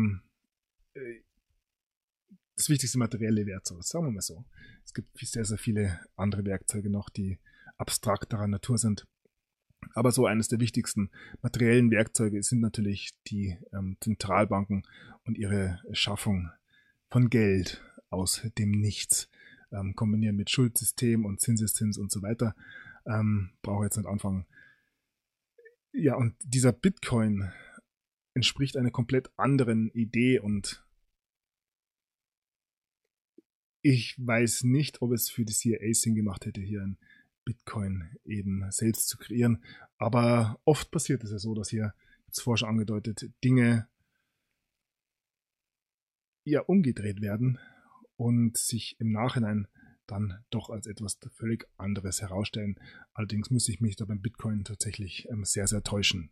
das wichtigste materielle Werkzeug, sagen wir mal so. Es gibt sehr, sehr viele andere Werkzeuge noch, die abstrakterer Natur sind. Aber so eines der wichtigsten materiellen Werkzeuge sind natürlich die Zentralbanken und ihre Schaffung von Geld aus dem Nichts. Kombinieren mit Schuldsystem und Zinseszins und so weiter. Brauche jetzt nicht anfangen. Ja, und dieser Bitcoin entspricht einer komplett anderen Idee und ich weiß nicht, ob es für die CIA Sinn gemacht hätte, hier ein Bitcoin eben selbst zu kreieren. Aber oft passiert es ja so, dass hier, jetzt vorher schon angedeutet, Dinge ja umgedreht werden und sich im Nachhinein dann doch als etwas völlig anderes herausstellen. Allerdings muss ich mich da beim Bitcoin tatsächlich sehr, sehr täuschen.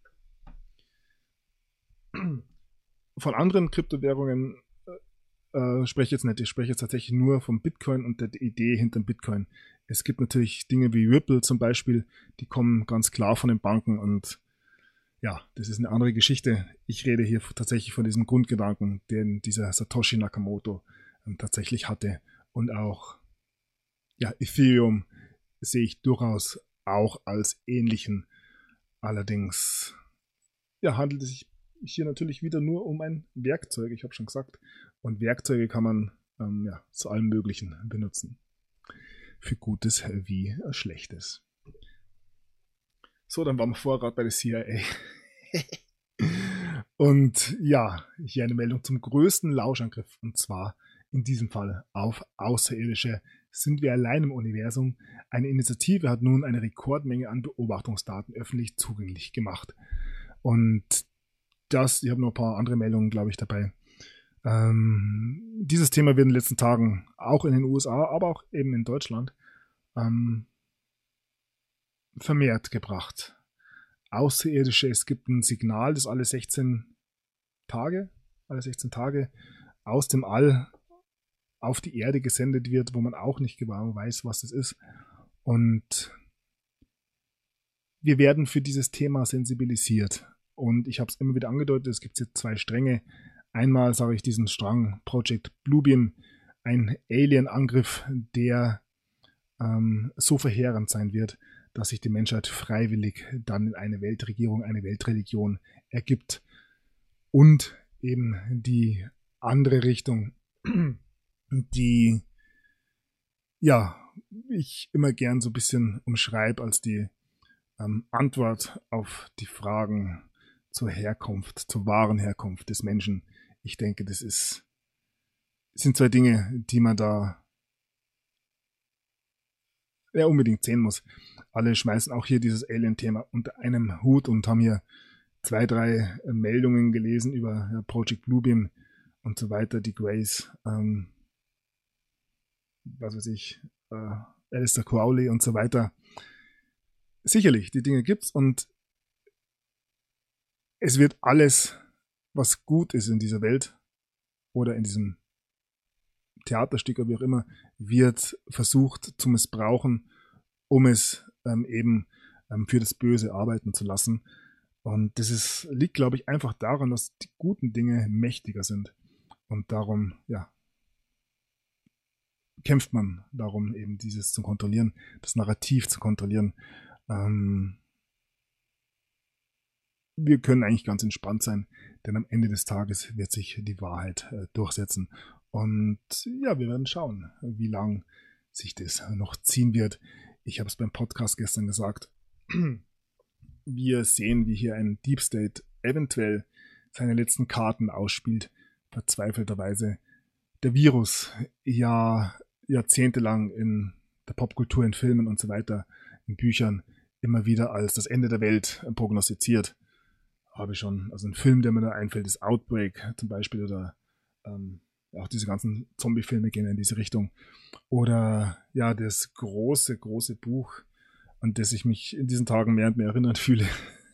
Von anderen Kryptowährungen spreche ich jetzt nicht. Ich spreche jetzt tatsächlich nur vom Bitcoin und der Idee hinter dem Bitcoin. Es gibt natürlich Dinge wie Ripple zum Beispiel, die kommen ganz klar von den Banken und ja, das ist eine andere Geschichte. Ich rede hier tatsächlich von diesem Grundgedanken, den dieser Satoshi Nakamoto tatsächlich hatte. Und auch ja, Ethereum sehe ich durchaus auch als ähnlichen. Allerdings ja, handelt es sich hier natürlich wieder nur um ein Werkzeug, ich habe schon gesagt. Und Werkzeuge kann man ja, zu allem Möglichen benutzen. Für Gutes wie Schlechtes. So, dann waren wir vorher bei der CIA. Und ja, hier eine Meldung zum größten Lauschangriff. Und zwar in diesem Fall auf Außerirdische. Sind wir allein im Universum? Eine Initiative hat nun eine Rekordmenge an Beobachtungsdaten öffentlich zugänglich gemacht. Und ich habe noch ein paar andere Meldungen, glaube ich, dabei. Dieses Thema wird in den letzten Tagen auch in den USA, aber auch eben in Deutschland vermehrt gebracht. Außerirdische, es gibt ein Signal, das alle 16 Tage aus dem All auf die Erde gesendet wird, wo man auch nicht genau weiß, was das ist. Und wir werden für dieses Thema sensibilisiert. Und ich habe es immer wieder angedeutet, es gibt jetzt zwei Stränge. Einmal sage ich diesen Strang Project Bluebeam, ein Alien-Angriff, der so verheerend sein wird, dass sich die Menschheit freiwillig dann in eine Weltregierung, eine Weltreligion ergibt. Und eben die andere Richtung, die ja ich immer gern so ein bisschen umschreibe als die Antwort auf die Fragen zur Herkunft, zur wahren Herkunft des Menschen. Ich denke, sind zwei Dinge, die man da ja unbedingt sehen muss. Alle schmeißen auch hier dieses Alien-Thema unter einem Hut und haben hier 2, 3 Meldungen gelesen über Project Bluebeam und so weiter, die Grace, was weiß ich, Alistair Crowley und so weiter. Sicherlich, die Dinge gibt's und es wird alles, was gut ist in dieser Welt oder in diesem Theaterstück oder wie auch immer, wird versucht zu missbrauchen, um es eben für das Böse arbeiten zu lassen. Und das liegt, glaube ich, einfach daran, dass die guten Dinge mächtiger sind. Und darum, ja, kämpft man darum, eben dieses zu kontrollieren, das Narrativ zu kontrollieren. Wir können eigentlich ganz entspannt sein, denn am Ende des Tages wird sich die Wahrheit durchsetzen. Und ja, wir werden schauen, wie lang sich das noch ziehen wird. Ich habe es beim Podcast gestern gesagt. Wir sehen, wie hier ein Deep State eventuell seine letzten Karten ausspielt, verzweifelterweise. Der Virus, ja jahrzehntelang in der Popkultur, in Filmen und so weiter, in Büchern, immer wieder als das Ende der Welt prognostiziert. Habe ich schon, also ein Film, der mir da einfällt, ist Outbreak zum Beispiel, oder auch diese ganzen Zombie-Filme gehen in diese Richtung. Oder ja, das große Buch, an das ich mich in diesen Tagen mehr und mehr erinnert fühle,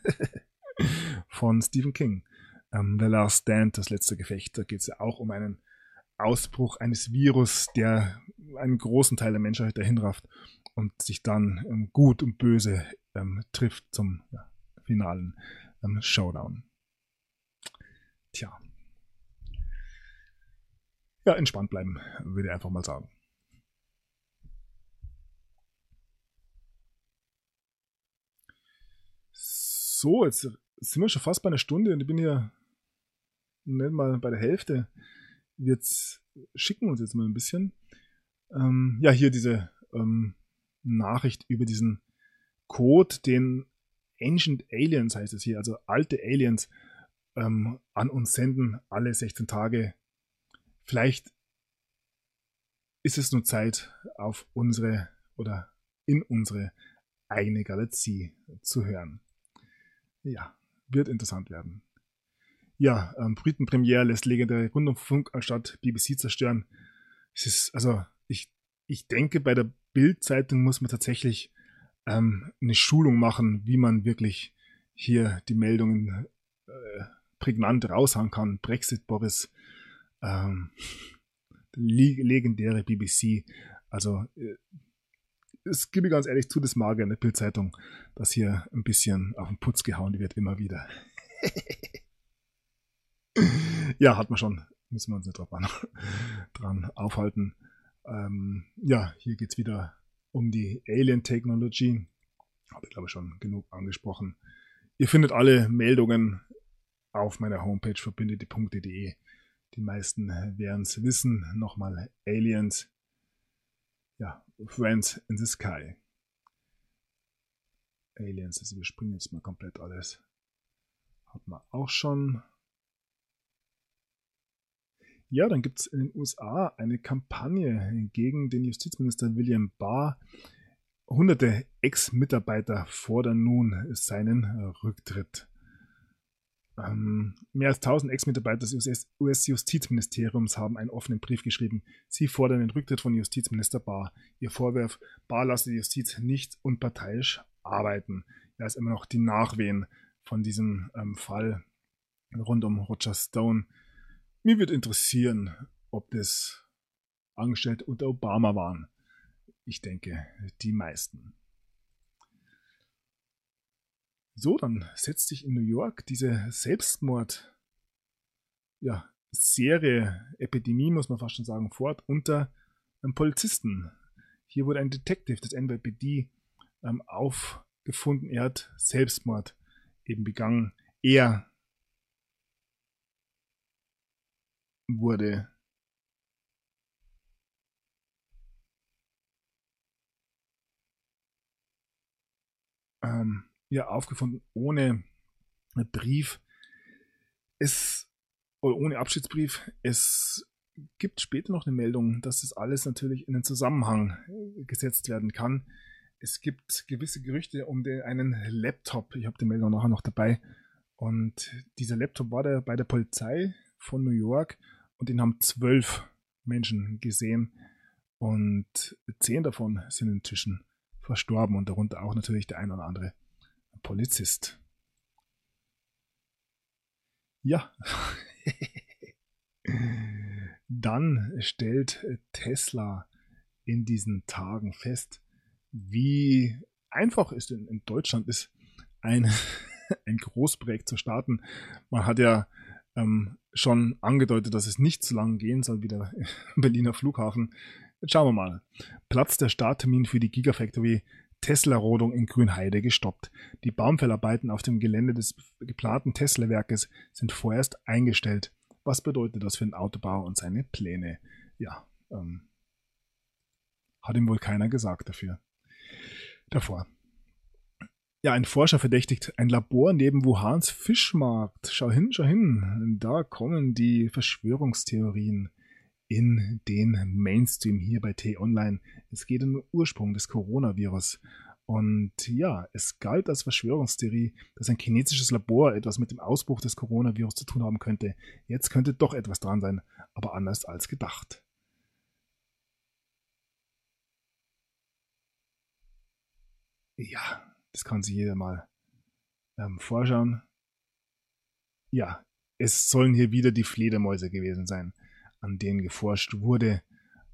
von Stephen King. The Last Stand, das letzte Gefecht. Da geht es ja auch um einen Ausbruch eines Virus, der einen großen Teil der Menschheit dahinrafft und sich dann Gut und Böse trifft zum finalen Showdown. Tja. Ja, entspannt bleiben, würde ich einfach mal sagen. So, jetzt sind wir schon fast bei einer Stunde und ich bin hier nicht mal bei der Hälfte. Jetzt schicken wir uns jetzt mal ein bisschen. Ja, hier diese Nachricht über diesen Code, den Ancient Aliens heißt es hier, also alte Aliens an uns senden, alle 16 Tage. Vielleicht ist es nur Zeit, auf unsere oder in unsere eigene Galaxie zu hören. Ja, wird interessant werden. Ja, Britenpremiere lässt legendäre Rundfunkanstalt BBC zerstören. Es ist, also, ich denke, bei der Bild-Zeitung muss man tatsächlich eine Schulung machen, wie man wirklich hier die Meldungen prägnant raushauen kann. Brexit, Boris, legendäre BBC. Also, es gebe ich ganz ehrlich zu, das mag in der Bild-Zeitung, dass hier ein bisschen auf den Putz gehauen wird, immer wieder. Ja, hat man schon. Müssen wir uns nicht dran aufhalten. Ja, hier geht es wieder um die Alien-Technology. Habe ich glaube schon genug angesprochen. Ihr findet alle Meldungen auf meiner Homepage verbündete.de. Die meisten werden es wissen. Nochmal Aliens. Ja, Friends in the Sky. Aliens, also wir springen jetzt mal komplett alles. Hat man auch schon. Ja, dann gibt es in den USA eine Kampagne gegen den Justizminister William Barr. Hunderte Ex-Mitarbeiter fordern nun seinen Rücktritt. Mehr als 1000 Ex-Mitarbeiter des US-Justizministeriums haben einen offenen Brief geschrieben. Sie fordern den Rücktritt von Justizminister Barr. Ihr Vorwurf, Barr lasse die Justiz nicht unparteiisch arbeiten. Da ist immer noch die Nachwehen von diesem Fall rund um Roger Stone. Mir würde interessieren, ob das Angestellte unter Obama waren. Ich denke, die meisten. So, dann setzt sich in New York diese Serie, Epidemie, muss man fast schon sagen, fort unter einem Polizisten. Hier wurde ein Detective des NYPD aufgefunden. Er hat Selbstmord eben begangen. Er wurde aufgefunden ohne Brief. Oder ohne Abschiedsbrief. Es gibt später noch eine Meldung, dass das alles natürlich in den Zusammenhang gesetzt werden kann. Es gibt gewisse Gerüchte um einen Laptop. Ich habe die Meldung nachher noch dabei. Und dieser Laptop war bei der Polizei von New York und den haben 12 Menschen gesehen und 10 davon sind inzwischen verstorben und darunter auch natürlich der ein oder andere Polizist. Ja. Dann stellt Tesla in diesen Tagen fest, wie einfach es in Deutschland ist, ein Großprojekt zu starten. Man hat ja schon angedeutet, dass es nicht so lange gehen soll wie der Berliner Flughafen. Jetzt schauen wir mal. Platz der Starttermin für die Gigafactory Tesla-Rodung in Grünheide gestoppt. Die Baumfellarbeiten auf dem Gelände des geplanten Tesla-Werkes sind vorerst eingestellt. Was bedeutet das für den Autobauer und seine Pläne? Ja, hat ihm wohl keiner gesagt davor. Ja, ein Forscher verdächtigt ein Labor neben Wuhans Fischmarkt. Schau hin. Da kommen die Verschwörungstheorien in den Mainstream hier bei T-Online. Es geht um den Ursprung des Coronavirus. Und ja, es galt als Verschwörungstheorie, dass ein chinesisches Labor etwas mit dem Ausbruch des Coronavirus zu tun haben könnte. Jetzt könnte doch etwas dran sein, aber anders als gedacht. Ja, das kann sich jeder mal vorschauen. Ja, es sollen hier wieder die Fledermäuse gewesen sein, an denen geforscht wurde.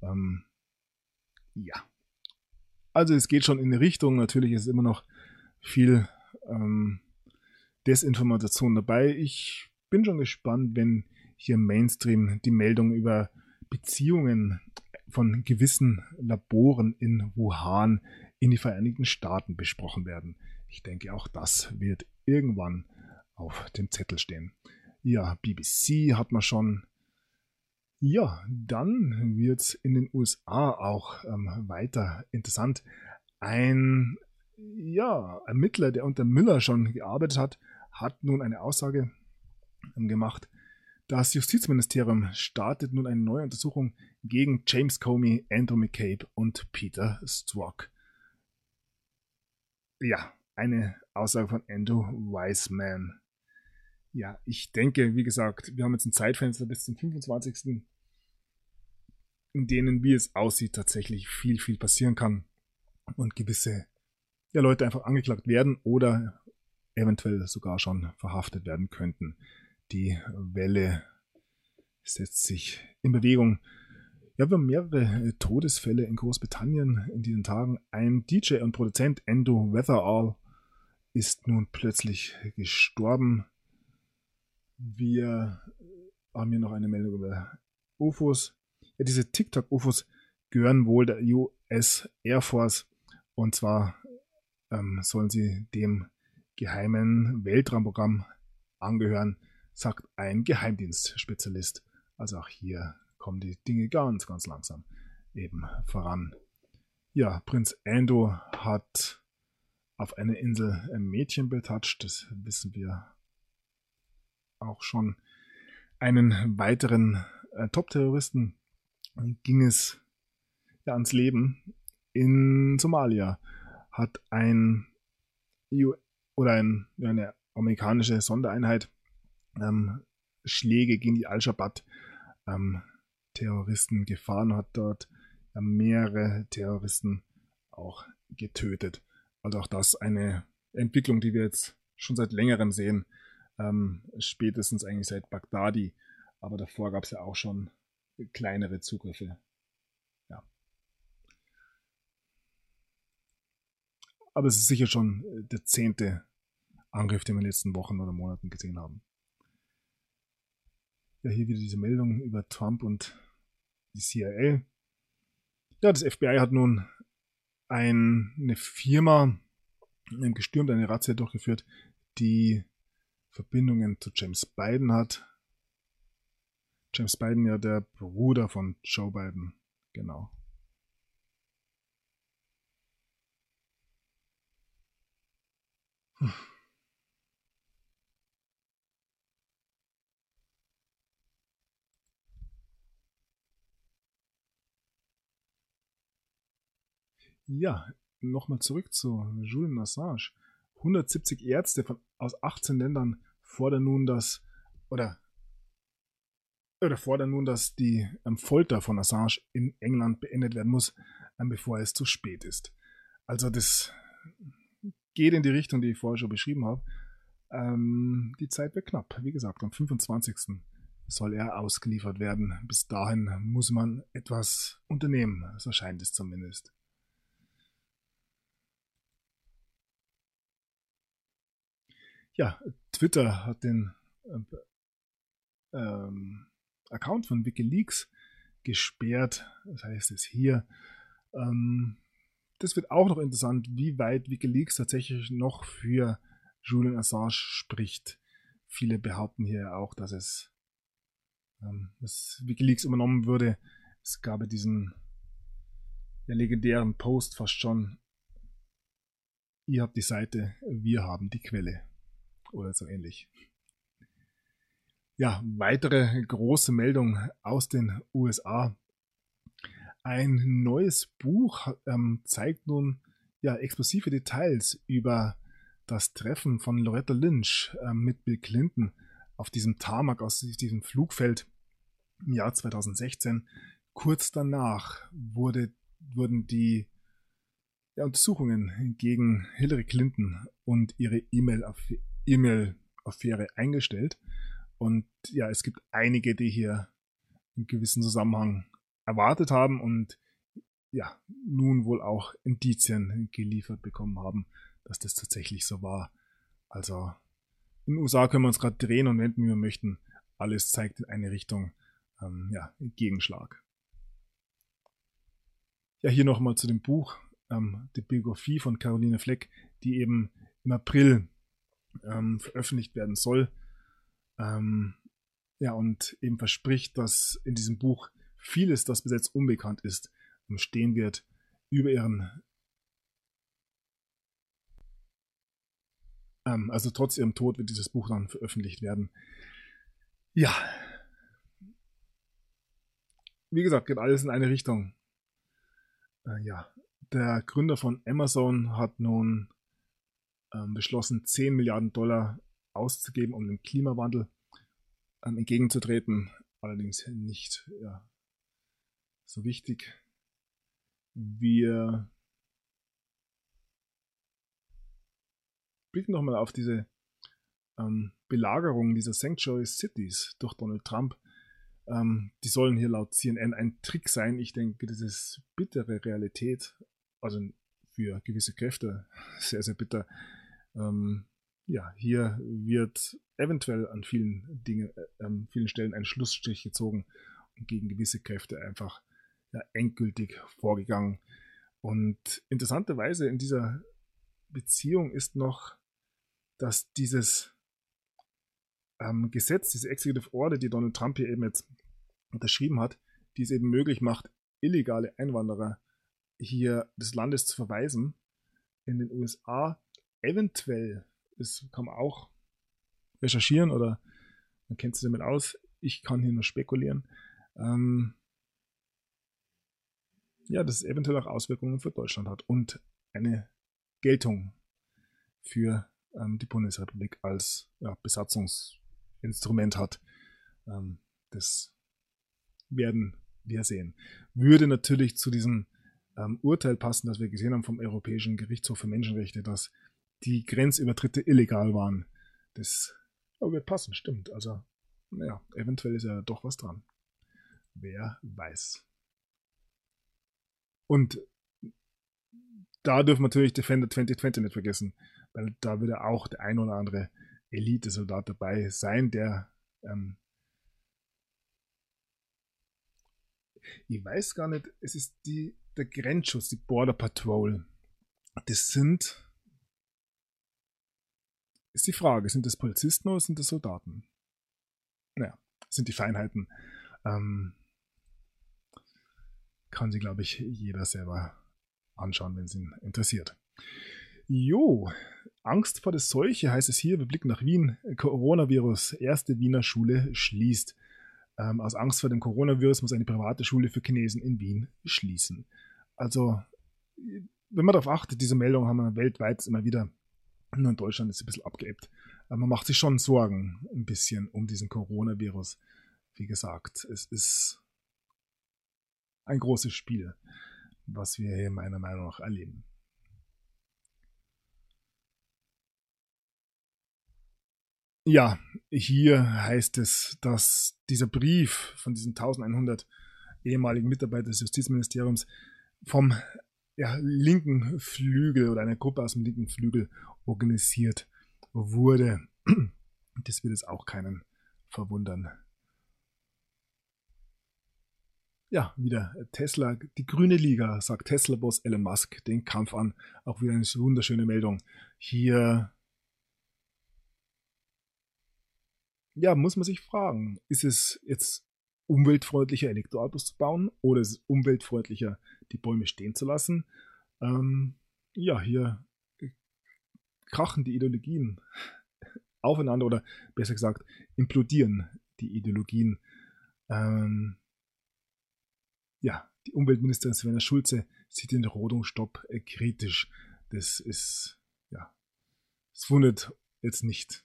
Ja. Also es geht schon in eine Richtung. Natürlich ist immer noch viel Desinformation dabei. Ich bin schon gespannt, wenn hier im Mainstream die Meldung über Beziehungen von gewissen Laboren in Wuhan in die Vereinigten Staaten besprochen werden. Ich denke, auch das wird irgendwann auf dem Zettel stehen. Ja, BBC hat man schon. Ja, dann wird es in den USA auch weiter interessant. Ein Ermittler, der unter Müller schon gearbeitet hat, hat nun eine Aussage gemacht. Das Justizministerium startet nun eine neue Untersuchung gegen James Comey, Andrew McCabe und Peter Strzok. Ja, eine Aussage von Andrew Weissman. Ja, ich denke, wie gesagt, wir haben jetzt ein Zeitfenster bis zum 25., in denen, wie es aussieht, tatsächlich viel, viel passieren kann und gewisse Leute einfach angeklagt werden oder eventuell sogar schon verhaftet werden könnten. Die Welle setzt sich in Bewegung. Ja, wir haben mehrere Todesfälle in Großbritannien in diesen Tagen. Ein DJ und Produzent, Endo Weatherall, ist nun plötzlich gestorben. Wir haben hier noch eine Meldung über UFOs. Ja, diese TikTok-UFOs gehören wohl der US Air Force und zwar sollen sie dem geheimen Weltraumprogramm angehören, sagt ein Geheimdienstspezialist. Also auch hier kommen die Dinge ganz, ganz langsam eben voran. Ja, Prinz Andrew hat auf einer Insel ein Mädchen betatscht, das wissen wir auch schon. Einen weiteren Top-Terroristen ging es ans Leben. In Somalia hat eine amerikanische Sondereinheit Schläge gegen die Al-Shabaab-Terroristen gefahren und hat dort mehrere Terroristen auch getötet. Also auch das eine Entwicklung, die wir jetzt schon seit längerem sehen, spätestens eigentlich seit Baghdadi, aber davor gab es ja auch schon kleinere Zugriffe. Ja. Aber es ist sicher schon der 10. Angriff, den wir in den letzten Wochen oder Monaten gesehen haben. Ja, hier wieder diese Meldung über Trump und die CIA. Ja, das FBI hat nun eine Firma gestürmt, eine Razzia durchgeführt, die Verbindungen zu James Biden hat. James Biden ja der Bruder von Joe Biden, genau. Ja, nochmal zurück zu Julian Assange. 170 Ärzte aus 18 Ländern fordern nun, dass die Folter von Assange in England beendet werden muss, bevor es zu spät ist. Also das geht in die Richtung, die ich vorher schon beschrieben habe. Die Zeit wird knapp. Wie gesagt, am 25. soll er ausgeliefert werden. Bis dahin muss man etwas unternehmen. So scheint es zumindest. Ja, Twitter hat den Account von WikiLeaks gesperrt. Das heißt es hier. Das wird auch noch interessant, wie weit WikiLeaks tatsächlich noch für Julian Assange spricht. Viele behaupten hier auch, dass WikiLeaks übernommen würde. Es gab diesen legendären Post fast schon. Ihr habt die Seite, wir haben die Quelle. Oder so ähnlich. Ja, weitere große Meldung aus den USA. Ein neues Buch zeigt nun explosive Details über das Treffen von Loretta Lynch mit Bill Clinton auf diesem Tarmac aus diesem Flugfeld im Jahr 2016. Kurz danach wurden die Untersuchungen gegen Hillary Clinton und ihre E-Mail-Affäre eingestellt. Und ja, es gibt einige, die hier einen gewissen Zusammenhang erwartet haben und ja, nun wohl auch Indizien geliefert bekommen haben, dass das tatsächlich so war. Also in den USA können wir uns gerade drehen und wenden, wie wir möchten. Alles zeigt in eine Richtung, Gegenschlag. Ja, hier nochmal zu dem Buch, die Biografie von Caroline Fleck, die eben im April veröffentlicht werden soll. Und eben verspricht, dass in diesem Buch vieles, das bis jetzt unbekannt ist, stehen wird über ihren, also trotz ihrem Tod wird dieses Buch dann veröffentlicht werden. Ja, wie gesagt, geht alles in eine Richtung. Der Gründer von Amazon hat nun beschlossen, 10 Milliarden Dollar auszugeben, um dem Klimawandel entgegenzutreten. Allerdings nicht so wichtig. Wir blicken nochmal auf diese Belagerung dieser Sanctuary Cities durch Donald Trump. Die sollen hier laut CNN ein Trick sein. Ich denke, das ist bittere Realität. Also für gewisse Kräfte sehr, sehr bitter. Hier wird eventuell an vielen Stellen ein Schlussstrich gezogen und gegen gewisse Kräfte einfach endgültig vorgegangen. Und interessanterweise in dieser Beziehung ist noch, dass dieses Gesetz, diese Executive Order, die Donald Trump hier eben jetzt unterschrieben hat, die es eben möglich macht, illegale Einwanderer hier des Landes zu verweisen in den USA. Eventuell, das kann man auch recherchieren oder man kennt sich damit aus. Ich kann hier nur spekulieren. Dass es eventuell auch Auswirkungen für Deutschland hat und eine Geltung für die Bundesrepublik als Besatzungsinstrument hat. Das werden wir sehen. Würde natürlich zu diesem Urteil passen, das wir gesehen haben vom Europäischen Gerichtshof für Menschenrechte, dass die Grenzübertritte illegal waren. Das wird passen, stimmt. Also, eventuell ist ja doch was dran. Wer weiß. Und da dürfen wir natürlich Defender 2020 nicht vergessen, weil da würde auch der ein oder andere Elite-Soldat dabei sein, der ich weiß gar nicht, es ist der Grenzschutz, die Border Patrol, das ist die Frage, sind das Polizisten oder sind das Soldaten? Naja, das sind die Feinheiten. Kann sich, glaube ich, jeder selber anschauen, wenn es ihn interessiert. Jo, Angst vor der Seuche heißt es hier. Wir blicken nach Wien. Coronavirus. Erste Wiener Schule schließt. Aus Angst vor dem Coronavirus muss eine private Schule für Chinesen in Wien schließen. Also, wenn man darauf achtet, diese Meldung haben wir weltweit immer wieder. Nur in Deutschland ist sie ein bisschen abgeebbt. Aber man macht sich schon Sorgen ein bisschen um diesen Coronavirus. Wie gesagt, es ist ein großes Spiel, was wir hier meiner Meinung nach erleben. Ja, hier heißt es, dass dieser Brief von diesen 1100 ehemaligen Mitarbeitern des Justizministeriums vom linken Flügel oder einer Gruppe aus dem linken Flügel organisiert wurde. Das wird es auch keinen verwundern. Ja, wieder Tesla, die grüne Liga, sagt Tesla-Boss Elon Musk den Kampf an. Auch wieder eine wunderschöne Meldung. Hier muss man sich fragen, ist es jetzt umweltfreundlicher, Elektroautos zu bauen oder ist es umweltfreundlicher, die Bäume stehen zu lassen? Hier krachen die Ideologien aufeinander oder besser gesagt implodieren die Ideologien. Die Umweltministerin Svenja Schulze sieht den Rodungsstopp kritisch. Das ist, es wundert jetzt nicht.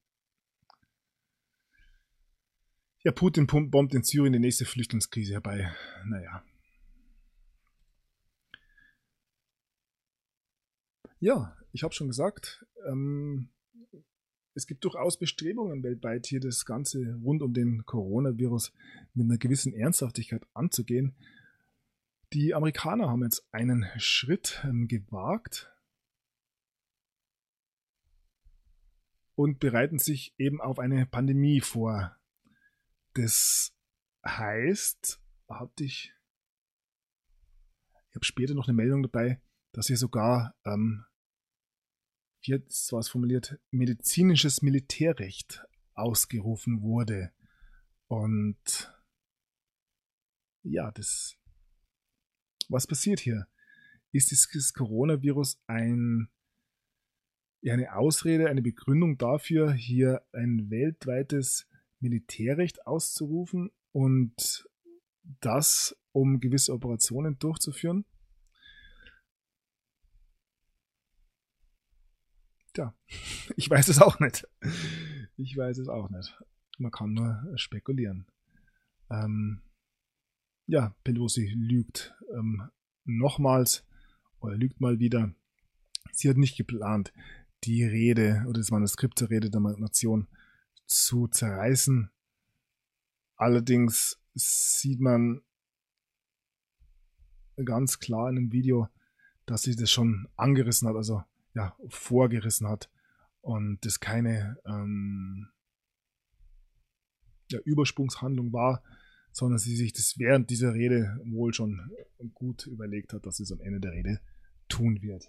Ja, Putin bombt in Syrien die nächste Flüchtlingskrise herbei. Naja. Ja, ich habe schon gesagt, es gibt durchaus Bestrebungen weltweit, hier das Ganze rund um den Coronavirus mit einer gewissen Ernsthaftigkeit anzugehen. Die Amerikaner haben jetzt einen Schritt gewagt und bereiten sich eben auf eine Pandemie vor. Das heißt, ich habe später noch eine Meldung dabei, dass hier sogar, wie war es formuliert, medizinisches Militärrecht ausgerufen wurde. Und ja, was passiert hier? Ist das Coronavirus eine Ausrede, eine Begründung dafür, hier ein weltweites Militärrecht auszurufen und das, um gewisse Operationen durchzuführen? Tja, ich weiß es auch nicht. Man kann nur spekulieren. Pelosi lügt nochmals oder lügt mal wieder. Sie hat nicht geplant, die Rede oder das Manuskript zur Rede der Nation zu zerreißen. Allerdings sieht man ganz klar in dem Video, dass sie das schon angerissen hat, also vorgerissen hat und das keine Übersprungshandlung war, sondern sie sich das während dieser Rede wohl schon gut überlegt hat, dass sie es am Ende der Rede tun wird.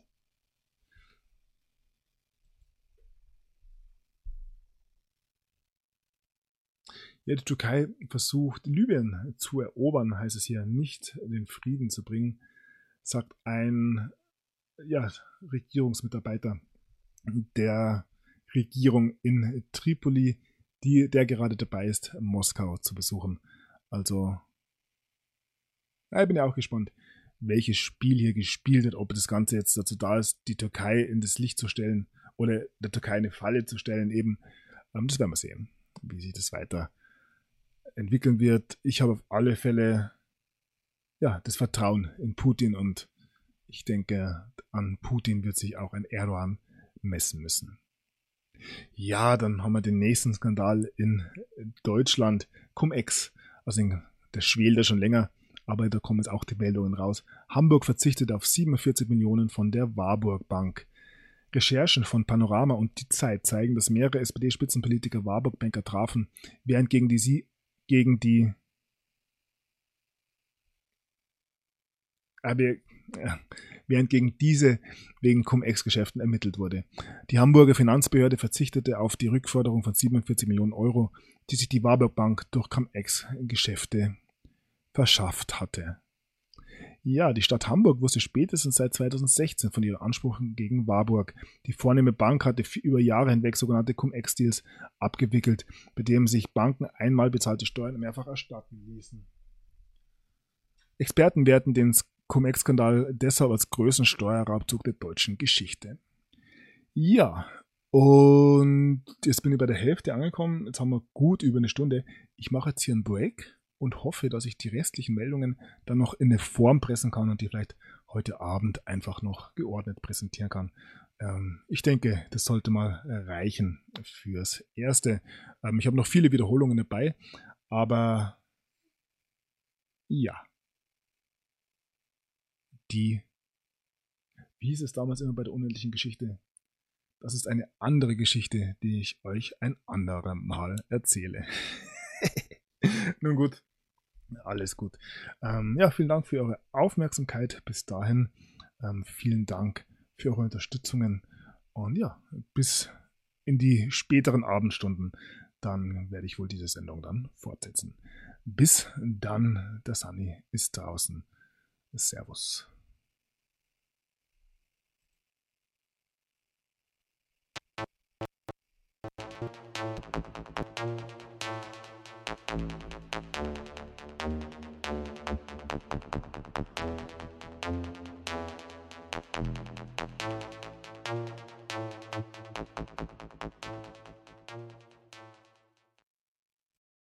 Ja, die Türkei versucht, Libyen zu erobern, heißt es hier, nicht den Frieden zu bringen, sagt ein Regierungsmitarbeiter der Regierung in Tripoli, der gerade dabei ist, Moskau zu besuchen. Also, ich bin ja auch gespannt, welches Spiel hier gespielt wird, ob das Ganze jetzt dazu da ist, die Türkei in das Licht zu stellen oder der Türkei eine Falle zu stellen eben. Das werden wir sehen, wie sich das weiter entwickeln wird. Ich habe auf alle Fälle das Vertrauen in Putin und ich denke, an Putin wird sich auch ein Erdogan messen müssen. Ja, dann haben wir den nächsten Skandal in Deutschland. Cum-Ex, also der schwelt ja schon länger, aber da kommen jetzt auch die Meldungen raus. Hamburg verzichtet auf 47 Millionen von der Warburg Bank. Recherchen von Panorama und Die Zeit zeigen, dass mehrere SPD-Spitzenpolitiker Warburg-Banker trafen, während gegen die während gegen diese wegen Cum-Ex-Geschäften ermittelt wurde. Die Hamburger Finanzbehörde verzichtete auf die Rückforderung von 47 Millionen Euro, die sich die Warburg Bank durch Cum-Ex-Geschäfte verschafft hatte. Ja, die Stadt Hamburg wusste spätestens seit 2016 von ihren Ansprüchen gegen Warburg. Die vornehme Bank hatte über Jahre hinweg sogenannte Cum-Ex-Deals abgewickelt, bei denen sich Banken einmal bezahlte Steuern mehrfach erstatten ließen. Experten werten den Cum-Ex-Skandal deshalb als größten Steuerraubzug der deutschen Geschichte. Ja, und jetzt bin ich bei der Hälfte angekommen. Jetzt haben wir gut über eine Stunde. Ich mache jetzt hier einen Break und hoffe, dass ich die restlichen Meldungen dann noch in eine Form pressen kann und die vielleicht heute Abend einfach noch geordnet präsentieren kann. Ich denke, das sollte mal reichen fürs Erste. Ich habe noch viele Wiederholungen dabei, aber ja, wie hieß es damals immer bei der unendlichen Geschichte? Das ist eine andere Geschichte, die ich euch ein andermal erzähle. Nun gut, alles gut. Ja, vielen Dank für eure Aufmerksamkeit bis dahin. Vielen Dank für eure Unterstützungen. Und ja, bis in die späteren Abendstunden, dann werde ich wohl diese Sendung dann fortsetzen. Bis dann, der Sunny ist draußen. Servus.